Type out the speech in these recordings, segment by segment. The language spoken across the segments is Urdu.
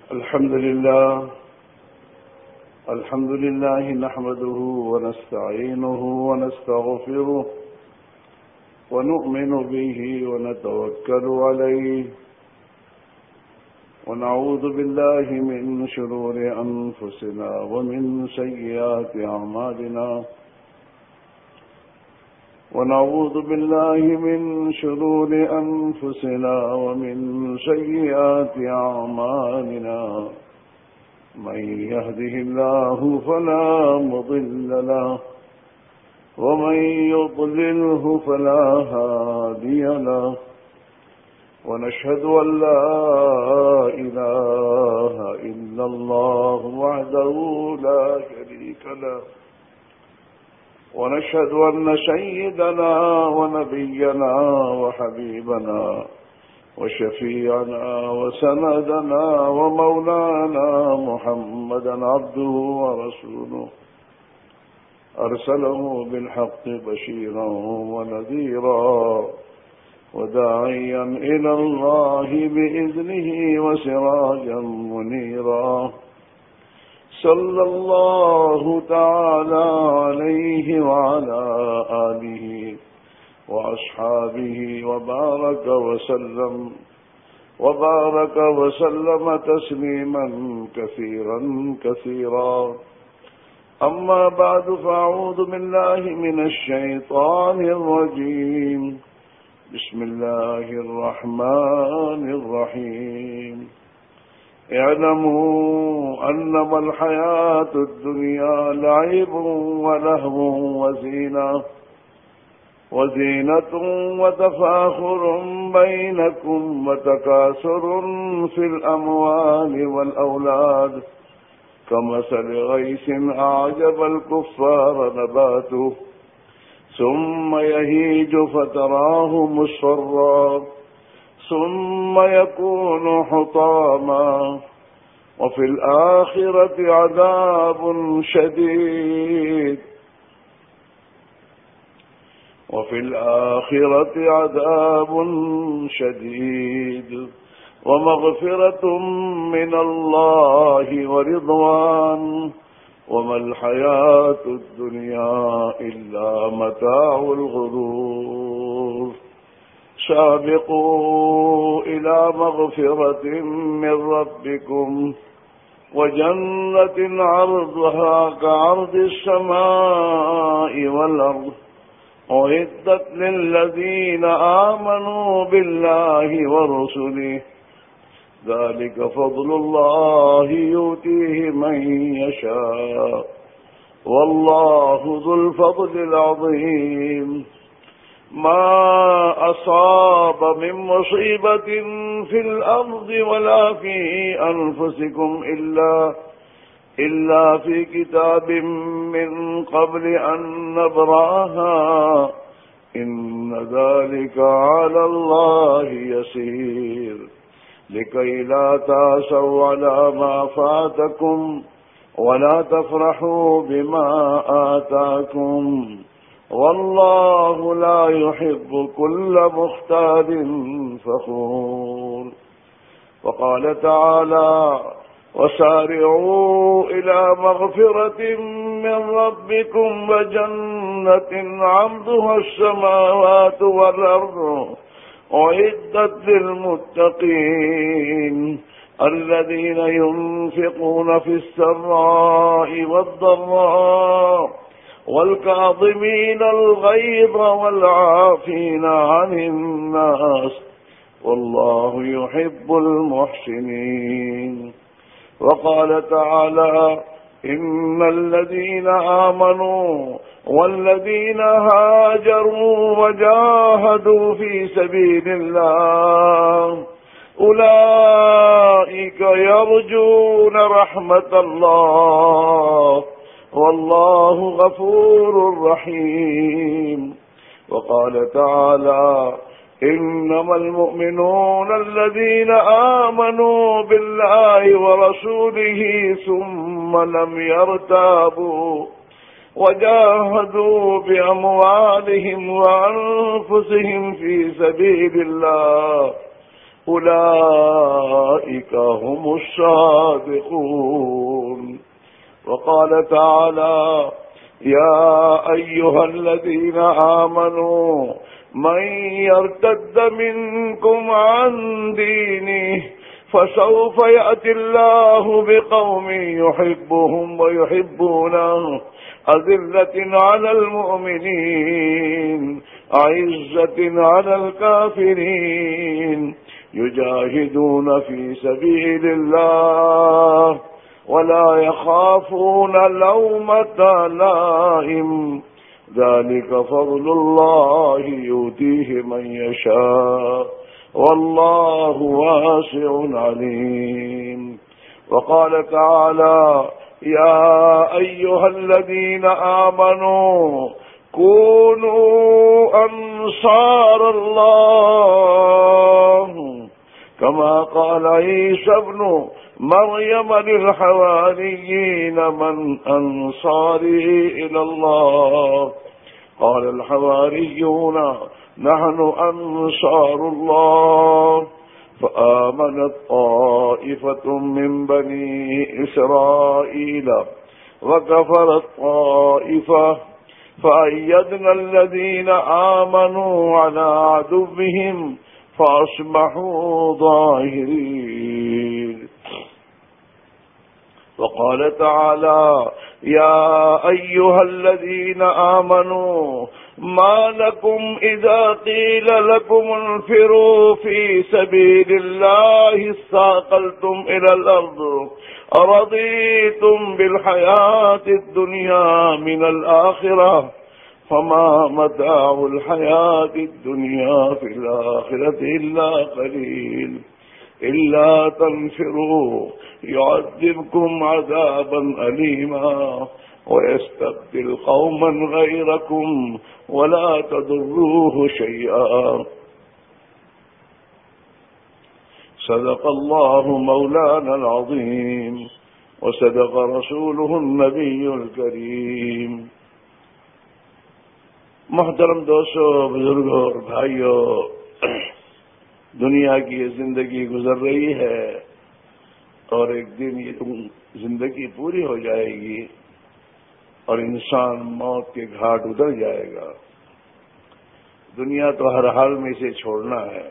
الحمد لله نحمده ونستعينه ونستغفره ونؤمن به ونتوكل عليه ونعوذ بالله من شرور أنفسنا ومن سيئات أعمالنا ونعوذ بالله من شرور أنفسنا ومن سيئات أعمالنا من يهده الله فلا مضل له ومن يضلله فلا هادي له ونشهد أن لا إله إلا الله وحده لا شريك له ونشهد أن سيدنا ونبينا وحبيبنا وشفيعنا وسندنا ومولانا محمدا عبده ورسوله أرسله بالحق بشيرا ونذيرا وداعيا إلى الله بإذنه وسراجا منيرا صلى الله تعالى عليه وعلى آله وأصحابه وبارك وسلم تسليما كثيرا أما بعد فأعوذ بالله من الشيطان الرجيم بسم الله الرحمن الرحيم اعلموا أنما الحياة الدنيا لعب ولهو وزينة وتفاخر بينكم وتكاثر في الأموال والأولاد كمثل غيث أعجب الكفار نباته ثم يهيج فتراه مصفرا ثم يكون حطاما وفي الآخرة عذاب شديد ومغفرة من الله ورضوان وما الحياة الدنيا إلا متاع الغرور سابقوا إلى مغفرة من ربكم وجنة عرضها كعرض السماء والأرض أعدت للذين آمنوا بالله ورسله ذلك فضل الله يؤتيه من يشاء والله ذو الفضل العظيم ما أصاب من مصيبة في الأرض ولا في أنفسكم إلا في كتاب من قبل أن نبرأها إن ذلك على الله يسير لكي لا تأسوا على ما فاتكم ولا تفرحوا بما آتاكم والله لا يحب كل مختال فخور وقال تعالى وسارعوا إلى مغفرة من ربكم وجنة عرضها السماوات والأرض أعدت للمتقين الذين ينفقون في السراء والضراء والكاظمين الغيظ والعافين عن الناس والله يحب المحسنين وقال تعالى إن الذين آمنوا والذين هاجروا وجاهدوا في سبيل الله أولئك يرجون رحمة الله والله غفور رحيم وقال تعالى إنما المؤمنون الذين آمنوا بالله ورسوله ثم لم يرتابوا وجاهدوا بأموالهم وأنفسهم في سبيل الله أولئك هم الصادقون. وقال تعالى: يا أيها الذين آمنوا من يرتد منكم عن دينه فسوف يأتي الله بقوم يحبهم ويحبونه أذلة على المؤمنين أعزة على الكافرين يجاهدون في سبيل الله ولا يخافون لومة لائم ذلك فضل الله يؤتيه من يشاء والله واسع عليم. وقال تعالى: يا أيها الذين آمنوا كونوا أنصار الله كما قال عيسى ابن مريم للحواريين من أنصاري إلى الله قال الحواريون نحن أنصار الله فآمنت طائفة من بني إسرائيل وكفرت طائفة فأيدنا الذين آمنوا على عدوهم فأصبحوا ظاهرين. وقال تعالى: يا أيها الذين آمنوا ما لكم إذا قيل لكم انفروا في سبيل الله اثاقلتم إلى الأرض أرضيتم بالحياة الدنيا من الآخرة فما متاع الحياة الدنيا في الآخرة إلا قليل إلا تنفروا يعذبكم عذابا أليما ويستبدل قوما غيركم ولا تضروه شيئا. صدق الله مولانا العظيم وصدق رسوله النبي الكريم. محترم دوستو، بزرگوں اور بھائیوں، دنیا کی یہ زندگی گزر رہی ہے اور ایک دن یہ زندگی پوری ہو جائے گی اور انسان موت کے گھاٹ اتر جائے گا. دنیا تو ہر حال میں اسے چھوڑنا ہے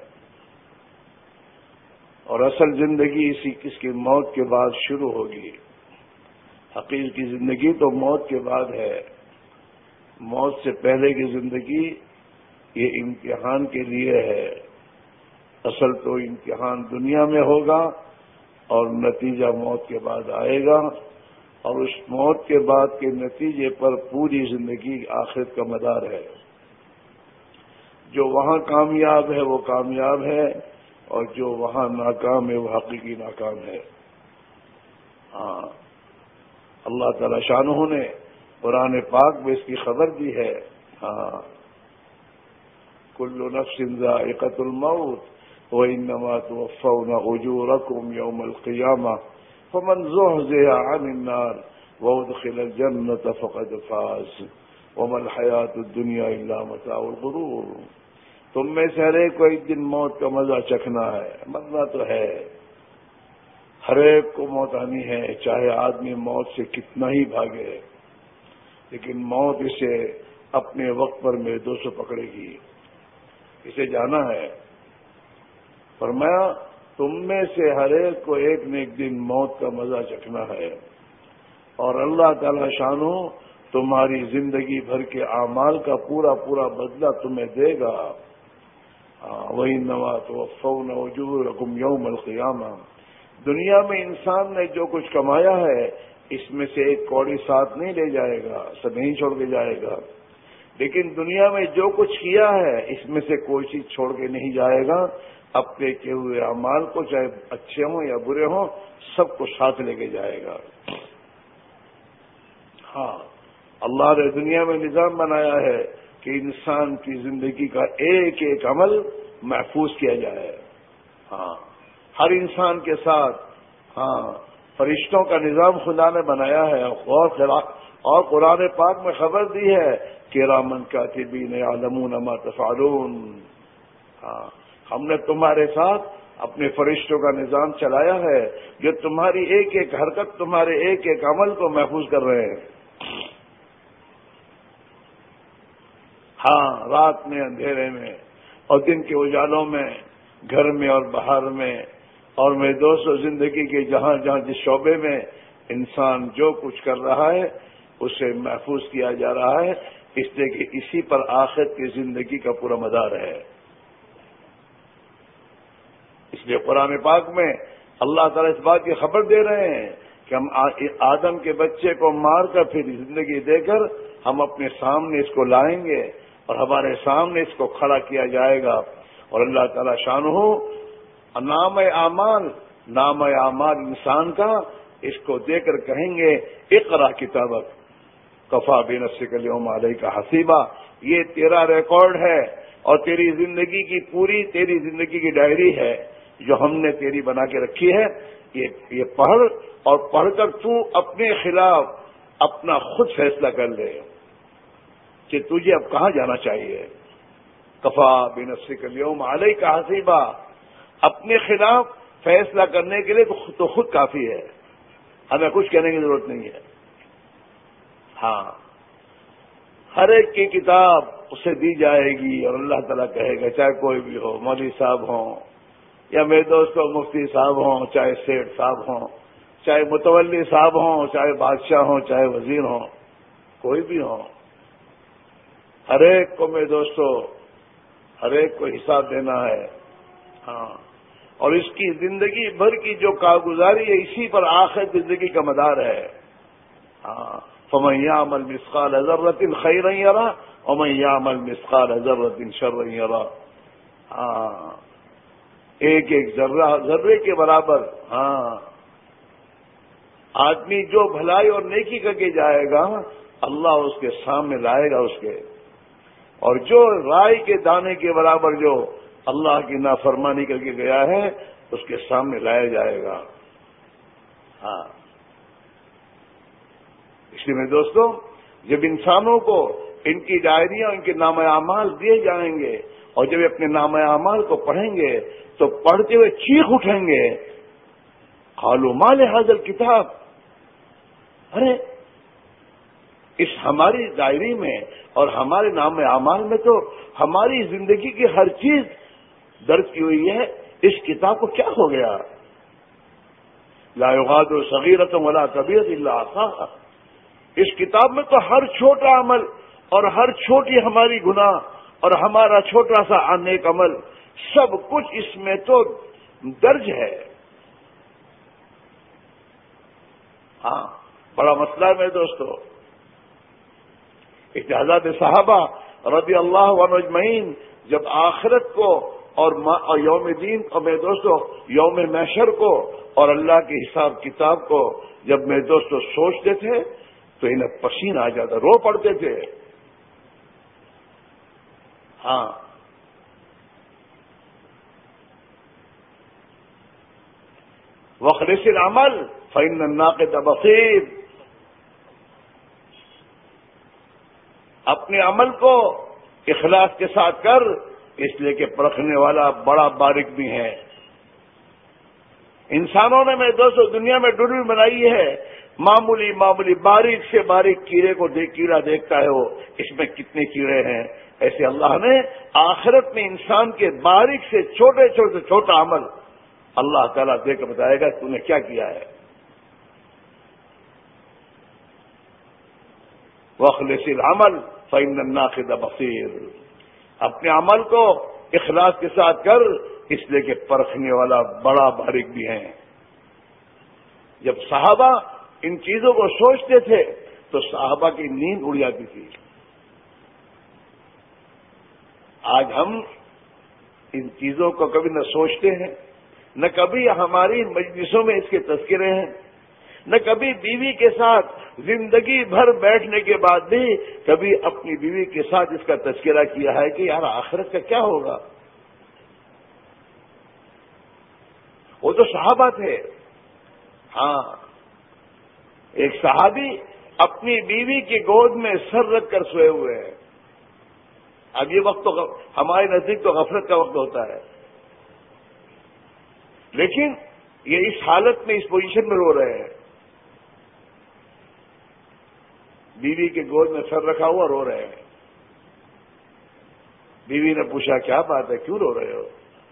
اور اصل زندگی اس کی موت کے بعد شروع ہوگی. حقیقی زندگی تو موت کے بعد ہے. موت سے پہلے کی زندگی یہ امتحان کے لیے ہے. اصل تو امتحان دنیا میں ہوگا اور نتیجہ موت کے بعد آئے گا اور اس موت کے بعد کے نتیجے پر پوری زندگی آخرت کا مدار ہے. جو وہاں کامیاب ہے وہ کامیاب ہے اور جو وہاں ناکام ہے وہ حقیقی ناکام ہے. ہاں، اللہ تعالی شانہ نے قرآن پاک میں اس کی خبر دی ہے. ہاں، کل نفس ذائقۃ الموت وإنما توفون أجوركم يوم القيامة فمن زحزح عن النار وأدخل الجنة فقد فاز وما الحياة الدنيا إلا متاع الغرور. تم میں سے ہر ایک کو ایک دن موت کا مزہ چکھنا ہے. مرنا تو ہے، ہر ایک کو موت آنی ہے، چاہے آدمی موت سے کتنا ہی بھاگے، لیکن موت اسے اپنے وقت پر میدوں سے پکڑے گی. اسے جانا ہے. فرمایا تم میں سے ہر ایک کو ایک نہ ایک دن موت کا مزہ چکھنا ہے اور اللہ تعالی شانو تمہاری زندگی بھر کے اعمال کا پورا پورا بدلہ تمہیں دے گا. وَإِنَّمَا تُوَفَّوْنَ أُجُورَكُمْ يَوْمَ الْقِيَامَةِ. دنیا میں انسان نے جو کچھ کمایا ہے اس میں سے ایک کوڑی ساتھ نہیں لے جائے گا، سب نہیں چھوڑ کے جائے گا. لیکن دنیا میں جو کچھ کیا ہے اس میں سے کوئی چیز چھوڑ کے نہیں جائے گا. اپنے کیے ہوئے اعمال کو چاہے اچھے ہوں یا برے ہوں سب کو ساتھ لے کے جائے گا. ہاں، اللہ نے دنیا میں نظام بنایا ہے کہ انسان کی زندگی کا ایک ایک عمل محفوظ کیا جائے. ہاں، ہر انسان کے ساتھ ہاں فرشتوں کا نظام خدا نے بنایا ہے اور قرآن پاک میں خبر دی ہے کرامن کاتبین یعلمون ما تفعلون. ہاں، ہم نے تمہارے ساتھ اپنے فرشتوں کا نظام چلایا ہے جو تمہاری ایک ایک حرکت، تمہارے ایک ایک عمل کو محفوظ کر رہے ہیں. ہاں، رات میں اندھیرے میں اور دن کے اجالوں میں، گھر میں اور باہر میں، اور میرے دوستو زندگی کے جہاں جہاں جس شعبے میں انسان جو کچھ کر رہا ہے اسے محفوظ کیا جا رہا ہے، اس لیے کہ اسی پر آخرت کی زندگی کا پورا مدار ہے. اس لیے قرآن پاک میں اللہ تعالیٰ اس بات کی خبر دے رہے ہیں کہ ہم آدم کے بچے کو مار کر پھر زندگی دے کر ہم اپنے سامنے اس کو لائیں گے اور ہمارے سامنے اس کو کھڑا کیا جائے گا. اور اللہ تعالیٰ شانہ نام اعمال انسان کا اس کو دے کر کہیں گے اقرا کتابک کفا بنفسک اليوم علیک حسیبا، یہ تیرا ریکارڈ ہے اور تیری زندگی کی پوری تیری زندگی کی ڈائری ہے جو ہم نے تیری بنا کے رکھی ہے. یہ پڑھ اور پڑھ کر تو اپنے خلاف اپنا خود فیصلہ کر لے کہ تجھے اب کہاں جانا چاہیے. کفا بنفسک اليوم علیک حسیبا، اپنے خلاف فیصلہ کرنے کے لیے تو خود کافی ہے، ہمیں کچھ کہنے کی ضرورت نہیں ہے. ہاں، ہر ایک کی کتاب اسے دی جائے گی اور اللہ تعالیٰ کہے گا، چاہے کوئی بھی ہو، مولوی صاحب ہوں یا میرے دوستوں مفتی صاحب ہوں، چاہے سیٹھ صاحب ہوں، چاہے متولی صاحب ہوں، چاہے بادشاہ ہوں، چاہے وزیر ہوں، کوئی بھی ہوں، ہر ایک کو میرے دوستوں ہر ایک کو حساب دینا ہے. ہاں، اور اس کی زندگی بھر کی جو کارگزاری ہے اسی پر آخر زندگی کا مدار ہے. ہاں، فمن یعمل مثقال ذرۃ خیرا یرہ ومن یعمل مثقال ذرۃ شرا یرہ. ہاں، ایک ایک ذرے کے برابر. ہاں، آدمی جو بھلائی اور نیکی کر کے جائے گا اللہ اس کے سامنے لائے گا اس کے، اور جو رائی کے دانے کے برابر جو اللہ کی نافرمانی کر کے گیا ہے اس کے سامنے لایا جائے گا. ہاں، اس لیے میرے دوستوں جب انسانوں کو ان کی ڈائریاں ان کے نامہ اعمال دیے جائیں گے اور جب اپنے نامہ اعمال کو پڑھیں گے تو پڑھتے ہوئے چیخ اٹھیں گے، قالوا ما لهذا الكتاب، ارے اس ہماری ڈائری میں اور ہمارے نام اعمال میں تو ہماری زندگی کی ہر چیز درج کی ہوئی ہے، اس کتاب کو کیا ہو گیا؟ لا یغادر صغیرۃ ولا کبیرۃ الا احصاھا، اس کتاب میں تو ہر چھوٹا عمل اور ہر چھوٹی ہماری گناہ اور ہمارا چھوٹا سا نیک عمل سب کچھ اس میں تو درج ہے. ہاں، بڑا مسئلہ ہے میرے دوستو. حضرات صحابہ رضی اللہ عنہ اجمعین جب آخرت کو اور یوم دین اور میرے دوستو یوم محشر کو اور اللہ کے حساب کتاب کو جب میرے دوستو سوچتے تھے تو انہیں پسینہ آ جاتا، رو پڑتے تھے. ہاں، وَخْلِصِ الْعَمَلَ فَإِنَّ النَّاقِدَ بَصِيرٌ، اپنے عمل کو اخلاص کے ساتھ کر، اس لیے کہ پرکھنے والا بڑا باریک بھی ہے. انسانوں نے میرے دوستو دنیا میں ڈوڈل بنائی ہے، معمولی باریک سے باریک کیڑے کو کیڑا دیکھتا ہے وہ اس میں کتنے کیڑے ہیں، ایسے اللہ نے آخرت میں انسان کے باریک سے چھوٹے چھوٹا عمل اللہ تعالیٰ دے کر بتائے گا تو نے کیا کیا ہے. وَخْلِصِ الْعَمَلَ فَإِنَّ النَّاقِدَ بَصِيرٌ، اپنے عمل کو اخلاص کے ساتھ کر، اس لیے کہ پرکھنے والا بڑا باریک بھی ہے. جب صحابہ ان چیزوں کو سوچتے تھے تو صحابہ کی نیند اڑ جاتی تھی. آج ہم ان چیزوں کو کبھی نہ سوچتے ہیں، نہ کبھی ہماری مجلسوں میں اس کے تذکرے ہیں، نہ کبھی بیوی کے ساتھ زندگی بھر بیٹھنے کے بعد بھی کبھی اپنی بیوی کے ساتھ اس کا تذکرہ کیا ہے کہ یار آخرت کا کیا ہوگا. وہ تو صحابہ تھے. ہاں، ایک صحابی اپنی بیوی کی گود میں سر رکھ کر سوئے ہوئے ہیں. اب یہ وقت تو ہمارے نزدیک تو غفلت کا وقت ہوتا ہے. لیکن یہ اس حالت میں، اس پوزیشن میں رو رہے ہیں، بیوی کے گود میں سر رکھا ہوا رو رہے ہیں. بیوی نے پوچھا کیا بات ہے، کیوں رو رہے ہو؟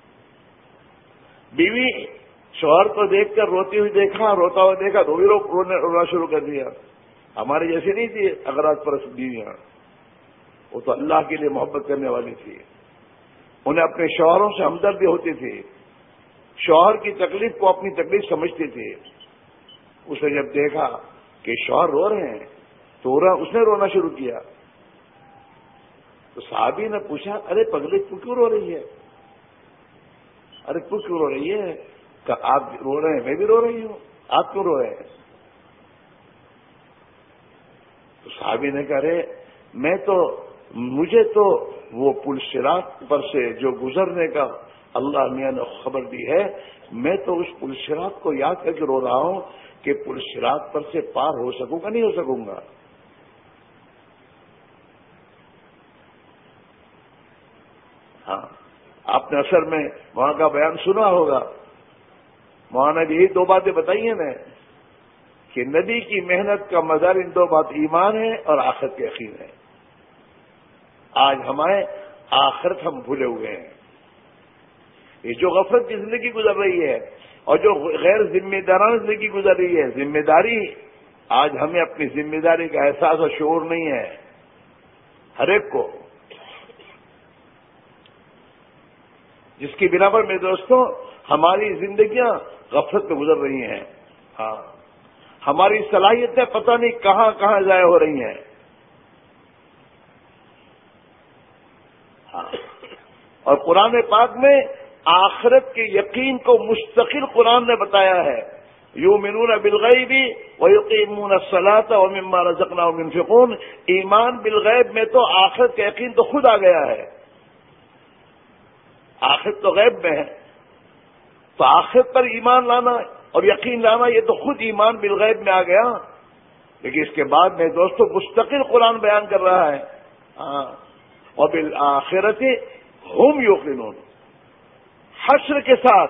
بیوی شوہر کو دیکھ کر روتی ہوئی دیکھا، روتا ہوا دیکھا تو بھی رونا شروع کر دیا. ہمارے جیسے نہیں تھی اغراض پرست بیویاں، وہ تو اللہ کے لیے محبت کرنے والی تھی. انہیں اپنے شوہروں سے ہمدردی ہوتی تھی، شوہر کی تکلیف کو اپنی تکلیف سمجھتی تھی. اس نے جب دیکھا کہ شوہر رو رہے ہیں تو اس نے رونا شروع کیا. تو صحابی نے پوچھا ارے پگلی تو کیوں رو رہی ہے؟ ارے تو کیوں رو رہی ہے؟ کہ آپ رو رہے ہیں میں بھی رو رہی ہوں، آپ کیوں رو رہے ہیں؟ تو صحابی نے کہا ارے مجھے تو وہ پل صراط پر سے جو گزرنے کا اللہ میاں نے خبر دی ہے، میں تو اس پل صراط کو یاد کر کے رو رہا ہوں کہ پل صراط پر سے پار ہو سکوں گا نہیں ہو سکوں گا. ہاں، آپ نے اثر میں وہاں کا بیان سنا ہوگا. وہاں نے یہی دو باتیں بتائی ہیں نا کہ نبی کی محنت کا مدار ان دو بات ایمان ہے اور آخرت کے یقین ہے. آج ہمارے آخرت ہم بھولے ہوئے ہیں. یہ جو غفلت کی زندگی گزر رہی ہے اور جو غیر ذمہ دارانہ زندگی گزر رہی ہے، ذمہ داری، آج ہمیں اپنی ذمہ داری کا احساس اور شعور نہیں ہے ہر ایک کو، جس کی بنا پر میرے دوستوں ہماری زندگیاں غفلت میں گزر رہی ہیں. ہاں، ہماری صلاحیتیں پتہ نہیں کہاں کہاں ضائع ہو رہی ہیں. ہاں، اور قرآن پاک میں آخرت کے یقین کو مستقل قرآن نے بتایا ہے. یؤمنون بالغیب ویقیمون الصلاۃ ومما رزقناہم ينفقون. ایمان بالغیب میں تو آخرت کا یقین تو خود آ گیا ہے. آخرت تو غیب میں ہے، تو آخرت پر ایمان لانا اور یقین لانا یہ تو خود ایمان بالغیب میں آ گیا. لیکن اس کے بعد میں دوستوں مستقل قرآن بیان کر رہا ہے وبالآخرۃ ہم یوقنون، حشر کے ساتھ،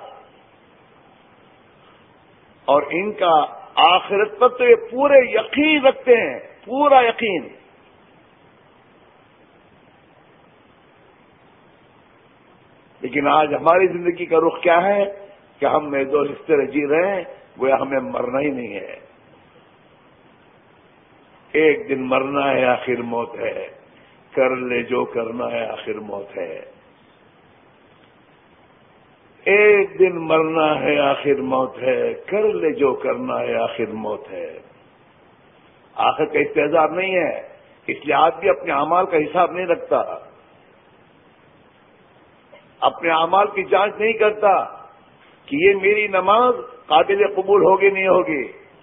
اور ان کا آخرت پر تو یہ پورے یقین رکھتے ہیں، پورا یقین. لیکن آج ہماری زندگی کا رخ کیا ہے کہ ہم میں دو اس طرح جی رہے ہیں گویا ہمیں مرنا ہی نہیں ہے. ایک دن مرنا ہے آخر موت ہے، کر لے جو کرنا ہے آخر موت ہے. ایک دن مرنا ہے آخر موت ہے، کر لے جو کرنا ہے آخر موت ہے. آخر کا استحضار نہیں ہے، اس لیے آدمی اپنے اعمال کا حساب نہیں رکھتا، اپنے اعمال کی جانچ نہیں کرتا کہ یہ میری نماز قابل قبول ہوگی نہیں ہوگی،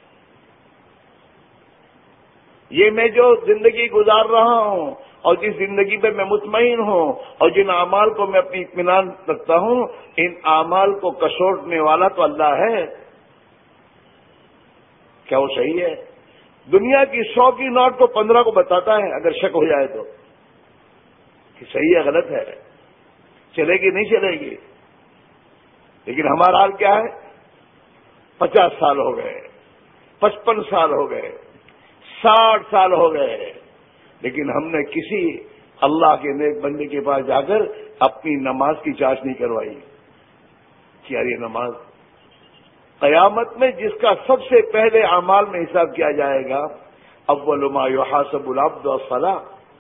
یہ میں جو زندگی گزار رہا ہوں اور جس زندگی پہ میں مطمئن ہوں اور جن اعمال کو میں اپنی اطمینان رکھتا ہوں، ان اعمال کو کسوٹنے والا تو اللہ ہے. کیا وہ صحیح ہے؟ دنیا کی 100 کی نوٹ کو 15 کو بتاتا ہے اگر شک ہو جائے تو کہ صحیح ہے غلط ہے، چلے گی نہیں چلے گی. لیکن ہمارا حال کیا ہے؟ 50 سال ہو گئے، 55 سال ہو گئے، 60 سال ہو گئے، لیکن ہم نے کسی اللہ کے نیک بندے کے پاس جا کر اپنی نماز کی جانچ نہیں کروائی کہ یار یہ نماز قیامت میں جس کا سب سے پہلے اعمال میں حساب کیا جائے گا، اول ما یحاسب العبد الصلاۃ،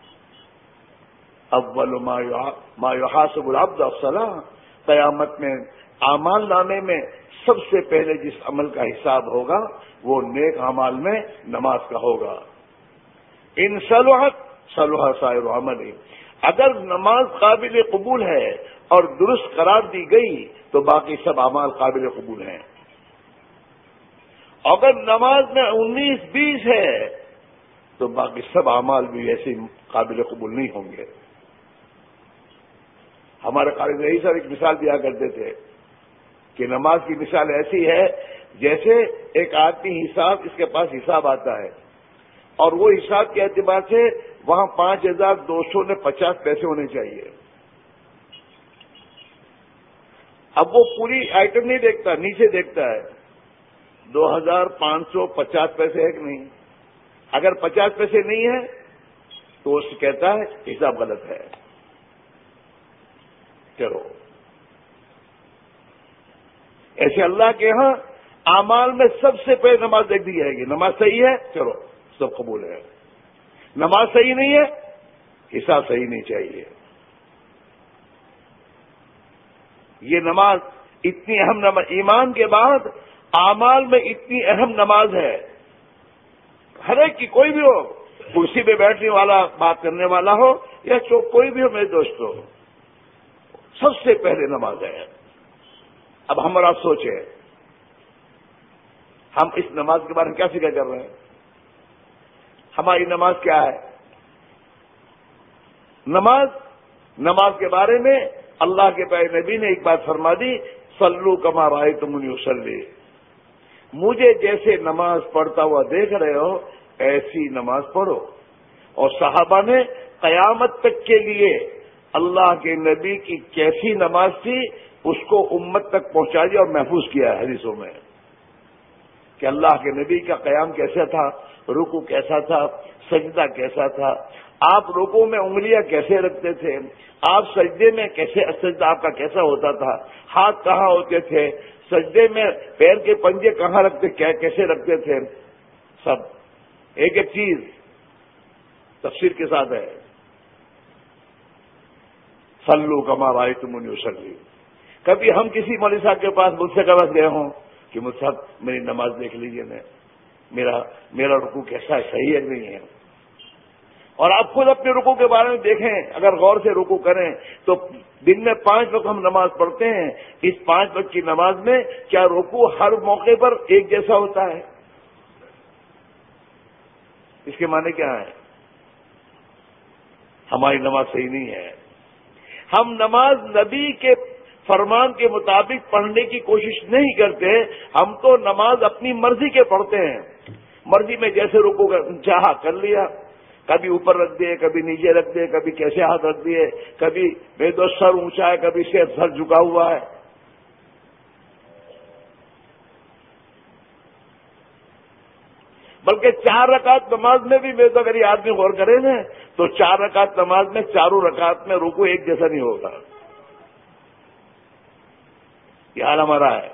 اول ما یحاسب العبد الصلاۃ. قیامت میں اعمال نامے میں سب سے پہلے جس عمل کا حساب ہوگا وہ نیک اعمال میں نماز کا ہوگا. ان صلحت صلح سائر عمل. اگر نماز قابل قبول ہے اور درست قرار دی گئی تو باقی سب اعمال قابل قبول ہیں. اگر نماز میں 19-20 ہے تو باقی سب اعمال بھی ایسے قابل قبول نہیں ہوں گے. ہمارے قاری رہی صاحب ایک مثال دیا کرتے تھے کہ نماز کی مثال ایسی ہے جیسے ایک آدمی حساب، اس کے پاس حساب آتا ہے اور وہ حساب کے اعتبار سے وہاں 5250 پیسے ہونے چاہیے. اب وہ پوری آئٹم نہیں دیکھتا، نیچے دیکھتا ہے 2550 پیسے ہے کہ نہیں. اگر 50 پیسے نہیں ہے تو اس کہتا ہے حساب غلط ہے. چلو ایسے اللہ کے ہاں اعمال میں سب سے پہلے نماز دیکھ دی جائے گی. نماز صحیح ہے، چلو سب قبول ہے. نماز صحیح نہیں ہے، حساب صحیح نہیں چاہیے. یہ نماز اتنی اہم نماز، ایمان کے بعد اعمال میں اتنی اہم نماز ہے. ہر ایک کی، کوئی بھی ہو، کرسی پہ بیٹھنے والا، بات کرنے والا ہو یا کوئی بھی ہو میرے دوست ہو، سب سے پہلے نماز ہے. اب ہم اور آپ سوچیں، ہم اس نماز کے بارے میں کیا فکر کر رہے ہیں؟ ہماری نماز کیا ہے؟ نماز کے بارے میں اللہ کے پیارے نبی نے ایک بات فرما دی، صلو کما رأیتمونی اصلی. مجھے جیسے نماز پڑھتا ہوا دیکھ رہے ہو ایسی نماز پڑھو. اور صحابہ نے قیامت تک کے لیے اللہ کے نبی کی کیسی نماز تھی اس کو امت تک پہنچا دیا اور محفوظ کیا ہے حدیثوں میں کہ اللہ کے نبی کا قیام کیسا تھا، رکوع کیسا تھا، سجدہ کیسا تھا، آپ رکوع میں انگلیاں کیسے رکھتے تھے، آپ سجدے میں کیسے، سجدہ آپ کا کیسا ہوتا تھا، ہاتھ کہاں ہوتے تھے، سجدے میں پیر کے پنجے کہاں رکھتے، کیسے رکھتے تھے. سب ایک ایک چیز تفسیر کے ساتھ ہے. صلو کما رأیتمونی اصلی. کبھی ہم کسی مولوی صاحب کے پاس مجھ سے کبھی گئے ہوں کہ مجھ صاحب میری نماز دیکھ لیجیے، میرا رکوع کیسا ہے، صحیح ہے نہیں ہے. اور آپ خود اپنے رکوع کے بارے میں دیکھیں، اگر غور سے رکوع کریں تو دن میں 5 وقت ہم نماز پڑھتے ہیں. اس 5 وقت کی نماز میں کیا رکوع ہر موقع پر ایک جیسا ہوتا ہے؟ اس کے معنی کیا ہے؟ ہماری نماز صحیح نہیں ہے. ہم نماز نبی کے فرمان کے مطابق پڑھنے کی کوشش نہیں کرتے. ہم تو نماز اپنی مرضی کے پڑھتے ہیں. مرضی میں جیسے رکوع چاہا کر لیا، کبھی اوپر رکھ دیے، کبھی نیچے رکھ دیے، کبھی کیسے ہاتھ رکھ دیے، کبھی میرے دوست سر اونچا ہے، کبھی سر جھکا ہوا ہے. بلکہ 4 رکعت نماز میں بھی میرے تو اگر یہ آدمی غور کرے نا تو 4 رکعت نماز میں چاروں رکعت میں رکوع ایک جیسا نہیں ہوگا. یہ حال ہمارا ہے.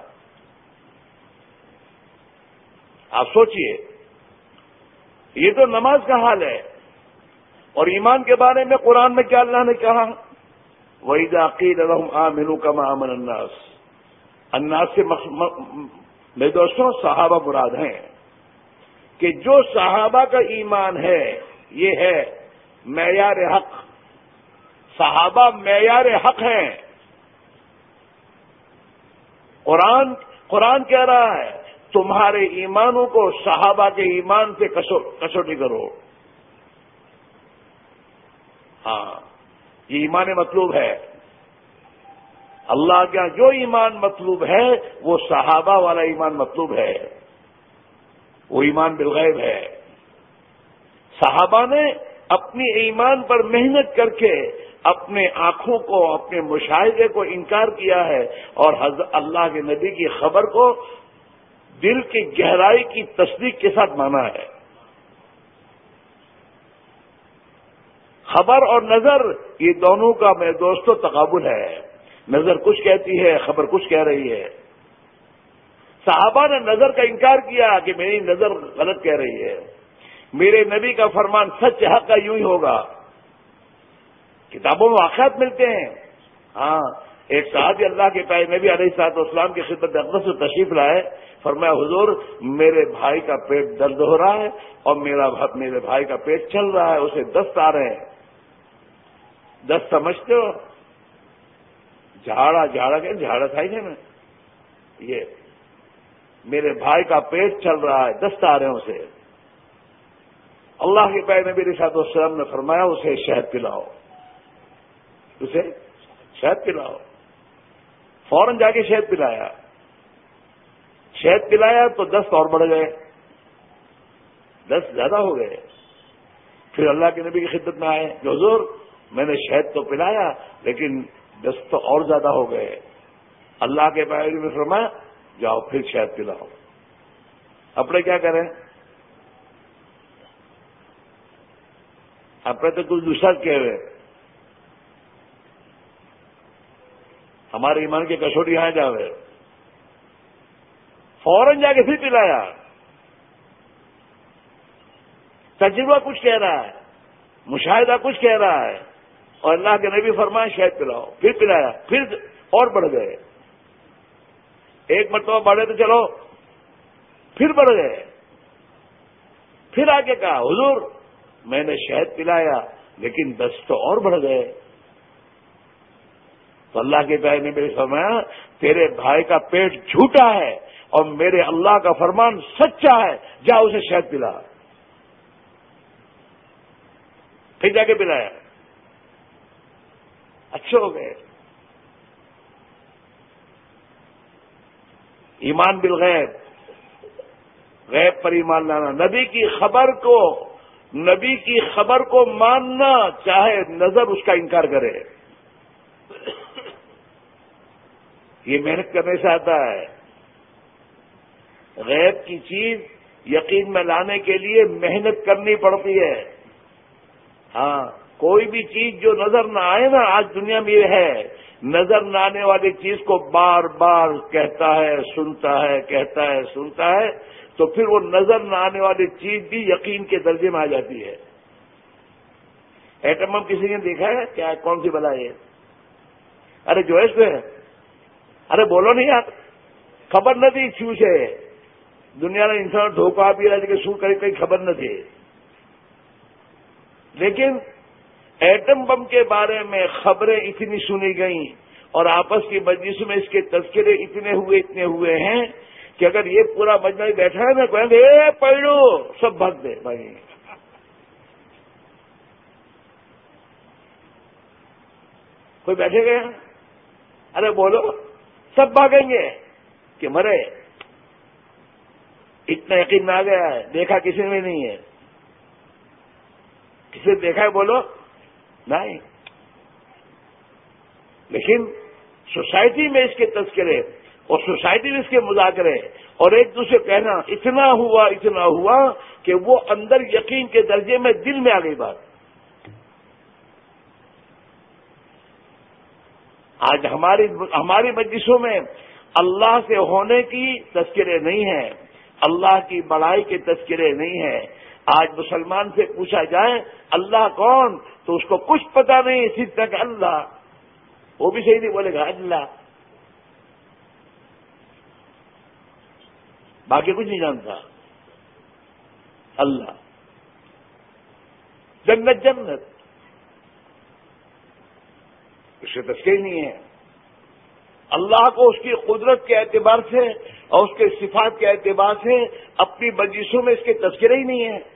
آپ سوچئے، یہ تو نماز کا حال ہے. اور ایمان کے بارے میں قرآن میں کیا اللہ نے کہا؟ وَإِذَا قِيلَ لَهُمْ آمِنُوا كَمَا آمَنَ النَّاسُ. الناس سے میرے دوستوں صحابہ مراد ہیں کہ جو صحابہ کا ایمان ہے یہ ہے معیار حق. صحابہ معیار حق ہیں. قرآن کہہ رہا ہے تمہارے ایمانوں کو صحابہ کے ایمان سے کسوٹی کرو. ہاں، یہ ایمان مطلوب ہے. اللہ کا جو ایمان مطلوب ہے وہ صحابہ والا ایمان مطلوب ہے. وہ ایمان بالغیب ہے. صحابہ نے اپنی ایمان پر محنت کر کے اپنے آنکھوں کو، اپنے مشاہدے کو انکار کیا ہے اور اللہ کے نبی کی خبر کو دل کی گہرائی کی تصدیق کے ساتھ مانا ہے. خبر اور نظر یہ دونوں کا میرے دوستوں تقابل ہے. نظر کچھ کہتی ہے، خبر کچھ کہہ رہی ہے. صحابہ نے نظر کا انکار کیا کہ میری نظر غلط کہہ رہی ہے، میرے نبی کا فرمان سچ حق کا یوں ہی ہوگا. کتابوں میں واقعات ملتے ہیں. ہاں، ایک صحابی اللہ کے پیارے نبی علیہ الصلوۃ والسلام کی خدمت اقدس سے تشریف لائے. فرمایا حضور میرے بھائی کا پیٹ درد ہو رہا ہے اور میرے بھائی کا پیٹ چل رہا ہے، اسے دست آ رہے ہیں. دست سمجھتے ہو؟ جھاڑا تھا ہی نا. یہ میرے بھائی کا پیٹ چل رہا ہے، دست آ رہے ہیں اسے. اللہ کے پیارے نبی علیہ الصلوۃ والسلام نے فرمایا اسے شہد پلاؤ. اسے شہد پلاؤ. فوراً جا کے شہد پلایا. شہد پلایا تو دست اور بڑھ گئے، دست زیادہ ہو گئے. پھر اللہ کے نبی کی خدمت میں آئے کہ حضور میں نے شہد تو پلایا لیکن دست تو اور زیادہ ہو گئے. اللہ کے پیغمبر نے فرمایا جاؤ پھر شہد پلاؤ. اپنے کیا کریں؟ اپنے تو کچھ دوسرا کہہ رہے. ہمارے ایمان کے کسوٹی یہاں جا رہے, فوراً جا کے پھر پلایا. تجربہ کچھ کہہ رہا ہے, مشاہدہ کچھ کہہ رہا ہے, اور اللہ کے نبی فرمائے شہد پلاؤ. پھر پلایا, پھر اور بڑھ گئے. ایک مرتبہ بڑھے تو چلو, پھر بڑھ گئے. پھر آگے کہا حضور میں نے شہد پلایا لیکن دست تو اور بڑھ گئے. تو اللہ کے پیغمبر نے فرمایا تیرے بھائی کا پیٹ جھوٹا ہے اور میرے اللہ کا فرمان سچا ہے, جا اسے شہد پلا. پھر جا کے پلایا, اچھے ہو گئے. ایمان بالغیب, غیب پر ایمان لانا, نبی کی خبر کو ماننا چاہے نظر اس کا انکار کرے. یہ محنت کرنے سے آتا ہے. غیب کی چیز یقین میں لانے کے لیے محنت کرنی پڑتی ہے. ہاں, کوئی بھی چیز جو نظر نہ آئے نا, آج دنیا میں یہ ہے, نظر نہ آنے والی چیز کو بار بار کہتا ہے, سنتا ہے, کہتا ہے, سنتا ہے, تو پھر وہ نظر نہ آنے والی چیز بھی یقین کے درجے میں آ جاتی ہے. ایٹم بم کسی نے دیکھا ہے کیا؟ کون سی بلا ہے؟ ارے جو ہے, ارے بولو نہیں یار, خبر نہ تھی چھو سے دنیا نے انسان دھوکہ بھی رہا کہ سو کرے کہیں خبر نہ تھی. لیکن ایٹم بم کے بارے میں خبریں اتنی سنی گئیں اور آپس کی مجلس میں اس کے تذکرے اتنے ہوئے ہیں کہ اگر یہ پورا مجمع بیٹھا ہے نا, کہیں گے اے پڑھو, سب بھاگ دے بھائی. کوئی بیٹھے گئے, ارے بولو, سب بھاگیں گے کہ مرے. اتنا یقین نہ آ گیا ہے, دیکھا کسی نے نہیں ہے. کسی نے دیکھا ہے بولو نہیں. لیکن سوسائٹی میں اس کے تذکرے اور سوسائٹی میں اس کے مذاکرے اور ایک دوسرے کہنا اتنا ہوا کہ وہ اندر یقین کے درجے میں دل میں آ گئی بات. آج ہماری مجلسوں میں اللہ سے ہونے کی تذکرے نہیں ہیں, اللہ کی بڑائی کے تذکرے نہیں ہیں. آج مسلمان سے پوچھا جائے اللہ کون, تو اس کو کچھ پتا نہیں, صرف تک اللہ. وہ بھی صحیح نہیں بولے گا اللہ, باقی کچھ نہیں جانتا. اللہ, جنت جنت, اس سے تذکرے نہیں ہے. اللہ کو اس کی قدرت کے اعتبار سے اور اس کے صفات کے اعتبار سے اپنی مجلسوں میں اس کے تذکرے ہی نہیں ہے.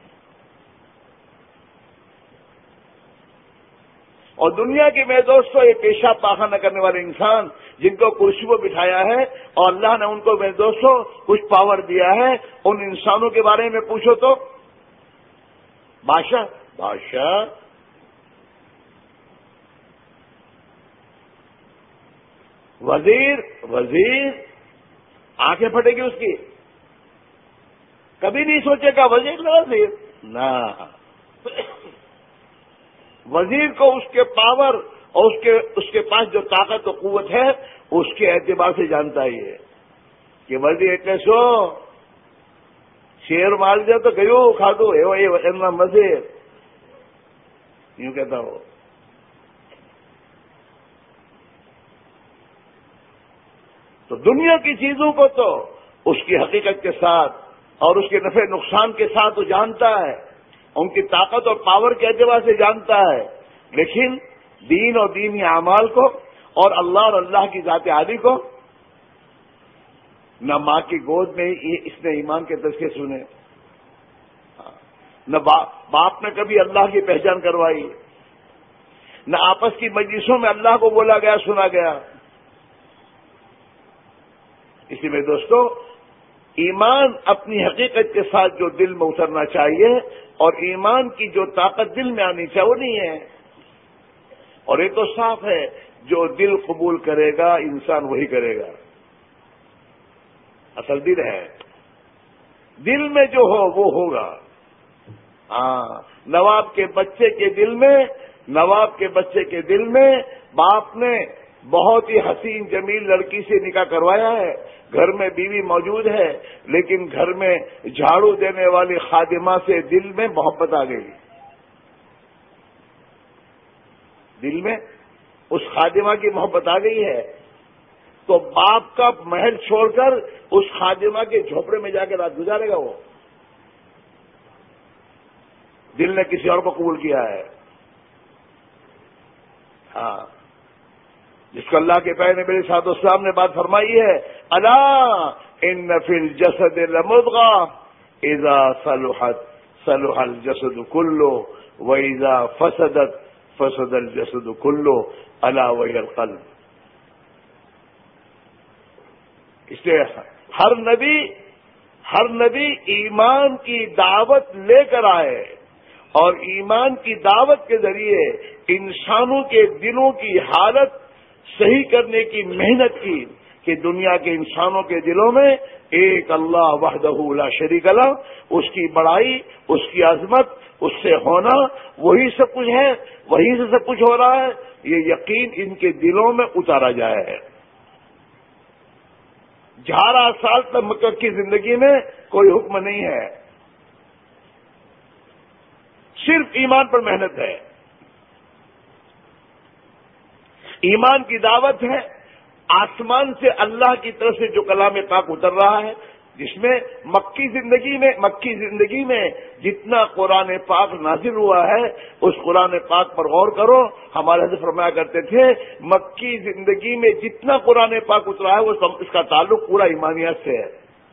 اور دنیا کے میرے دوستوں یہ پیشاب پاخانہ کرنے والے انسان جن کو کرسی پر بٹھایا ہے اور اللہ نے ان کو میرے دوستوں کچھ پاور دیا ہے, ان انسانوں کے بارے میں پوچھو تو بادشاہ وزیر آنکھیں پھٹے گی اس کی. کبھی نہیں سوچے گا وزیر نہ. وزیر کو اس کے پاور اور اس کے پاس جو طاقت و قوت ہے اس کے اعتبار سے جانتا ہی ہے کہ وزیر اتنے سو شیر مار دیا تو گیو کھا دو وزیر, یوں کہتا ہو. تو دنیا کی چیزوں کو تو اس کی حقیقت کے ساتھ اور اس کے نفع نقصان کے ساتھ وہ جانتا ہے, ان کی طاقت اور پاور کے اعتبار سے جانتا ہے. لیکن دین اور دینی اعمال کو اور اللہ کی ذات عالی کو نہ ماں کی گود میں اس نے ایمان کے تذکرے سنے, نہ باپ نے کبھی اللہ کی پہچان کروائی, نہ آپس کی مجلسوں میں اللہ کو بولا گیا سنا گیا. اسی میں دوستو ایمان اپنی حقیقت کے ساتھ جو دل میں اترنا چاہیے اور ایمان کی جو طاقت دل میں آنی چاہیے وہ نہیں ہے. اور یہ تو صاف ہے جو دل قبول کرے گا انسان وہی کرے گا. اصل دل ہے، دل میں جو ہو وہ ہوگا. ہاں، نواب کے بچے کے دل میں باپ نے بہت ہی حسین جمیل لڑکی سے نکاح کروایا ہے، گھر میں بیوی موجود ہے، لیکن گھر میں جھاڑو دینے والی خادمہ سے دل میں محبت آ گئی. دل میں اس خادمہ کی محبت آ گئی ہے، تو باپ کا محل چھوڑ کر اس خادمہ کے جھوپڑے میں جا کے رات گزارے گا. وہ دل نے کسی اور کو قبول کیا ہے. ہاں، جس کو اللہ کے پیارے نبی صلی اللہ علیہ وسلم نے بات فرمائی ہے، الا ان فی الجسد لمضغہ اذا صلحت صلح الجسد کلہ واذا فسدت فسد الجسد کلہ الا وہی القلب. اس لیے ہر نبی ایمان کی دعوت لے کر آئے اور ایمان کی دعوت کے ذریعے انسانوں کے دلوں کی حالت صحیح کرنے کی محنت کی کہ دنیا کے انسانوں کے دلوں میں ایک اللہ وحدہ لا شریک لہ، اس کی بڑائی، اس کی عظمت، اس سے ہونا، وہی سب کچھ ہے، وہی سے سب کچھ ہو رہا ہے، یہ یقین ان کے دلوں میں اتارا جائے. 11 سال تک مکہ کی زندگی میں کوئی حکم نہیں ہے، صرف ایمان پر محنت ہے، ایمان کی دعوت ہے. آسمان سے اللہ کی طرف سے جو کلام پاک اتر رہا ہے، جس میں مکی زندگی میں جتنا قرآن پاک نازل ہوا ہے، اس قرآن پاک پر غور کرو. ہمارے حضرت فرمایا کرتے تھے مکی زندگی میں جتنا قرآن پاک اترا ہے وہ اس کا تعلق پورا ایمانیات سے ہے.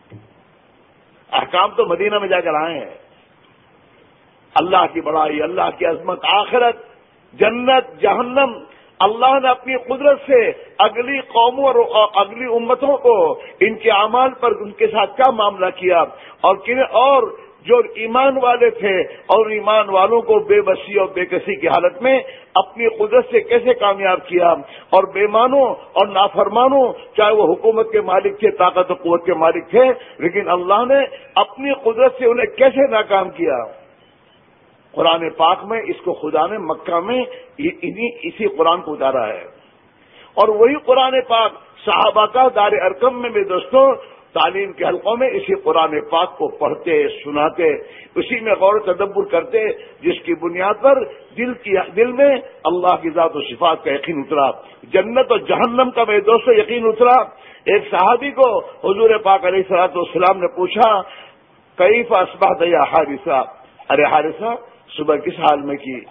احکام تو مدینہ میں جا کر آئے ہیں. اللہ کی بڑائی، اللہ کی عظمت، آخرت، جنت، جہنم، اللہ نے اپنی قدرت سے اگلی قوموں اور اگلی امتوں کو ان کے اعمال پر ان کے ساتھ کیا معاملہ کیا، اور جو ایمان والے تھے اور ایمان والوں کو بے بسی اور بے کسی کی حالت میں اپنی قدرت سے کیسے کامیاب کیا، اور بے مانوں اور نافرمانوں چاہے وہ حکومت کے مالک تھے، طاقت و قوت کے مالک تھے، لیکن اللہ نے اپنی قدرت سے انہیں کیسے ناکام کیا. قرآن پاک میں اس کو خدا نے مکہ میں اسی قرآن کو اتارا ہے. اور وہی قرآن پاک صحابہ کا دار ارقم میں میرے دوستوں تعلیم کے حلقوں میں اسی قرآن پاک کو پڑھتے، سناتے، اسی میں غور و تدبر کرتے، جس کی بنیاد پر دل میں اللہ کی ذات و صفات کا یقین اترا، جنت اور جہنم کا میرے دوستوں یقین اترا. ایک صحابی کو حضور پاک علیہ الصلوۃ والسلام نے پوچھا کیف اصبحت یا حارثہ، ارے حارثہ صبح کس حال میں کی؟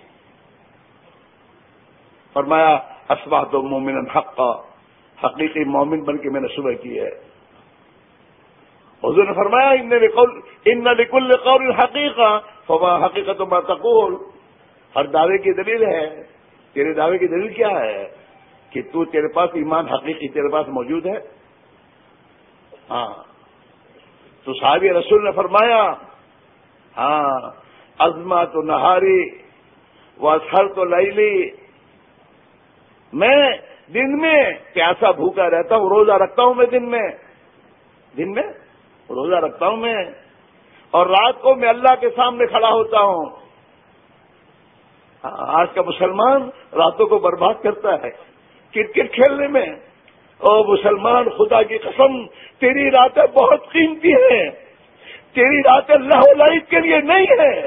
فرمایا اصبحت مومنا حقا، حقیقی مومن بن کے میں نے صبح کی ہے. حضور نے فرمایا ان لکل قول حقیقہ فما حقیقت ما تقول. ہر دعوے کی دلیل ہے. تیرے دعوے کی دلیل کیا ہے؟ کہ تیرے پاس ایمان حقیقی تیرے پاس موجود ہے. ہاں، تو صحابی رسول نے فرمایا ہاں عظمت و نہاری واسحرت و لیلی، میں دن میں پیاسا بھوکا رہتا ہوں، روزہ رکھتا ہوں. میں دن میں روزہ رکھتا ہوں میں، اور رات کو میں اللہ کے سامنے کھڑا ہوتا ہوں. آج کا مسلمان راتوں کو برباد کرتا ہے کرکٹ کھیلنے میں. او مسلمان، خدا کی قسم تیری راتیں بہت قیمتی ہیں، تیری راتیں اللہ و لعب کے لیے نہیں ہے.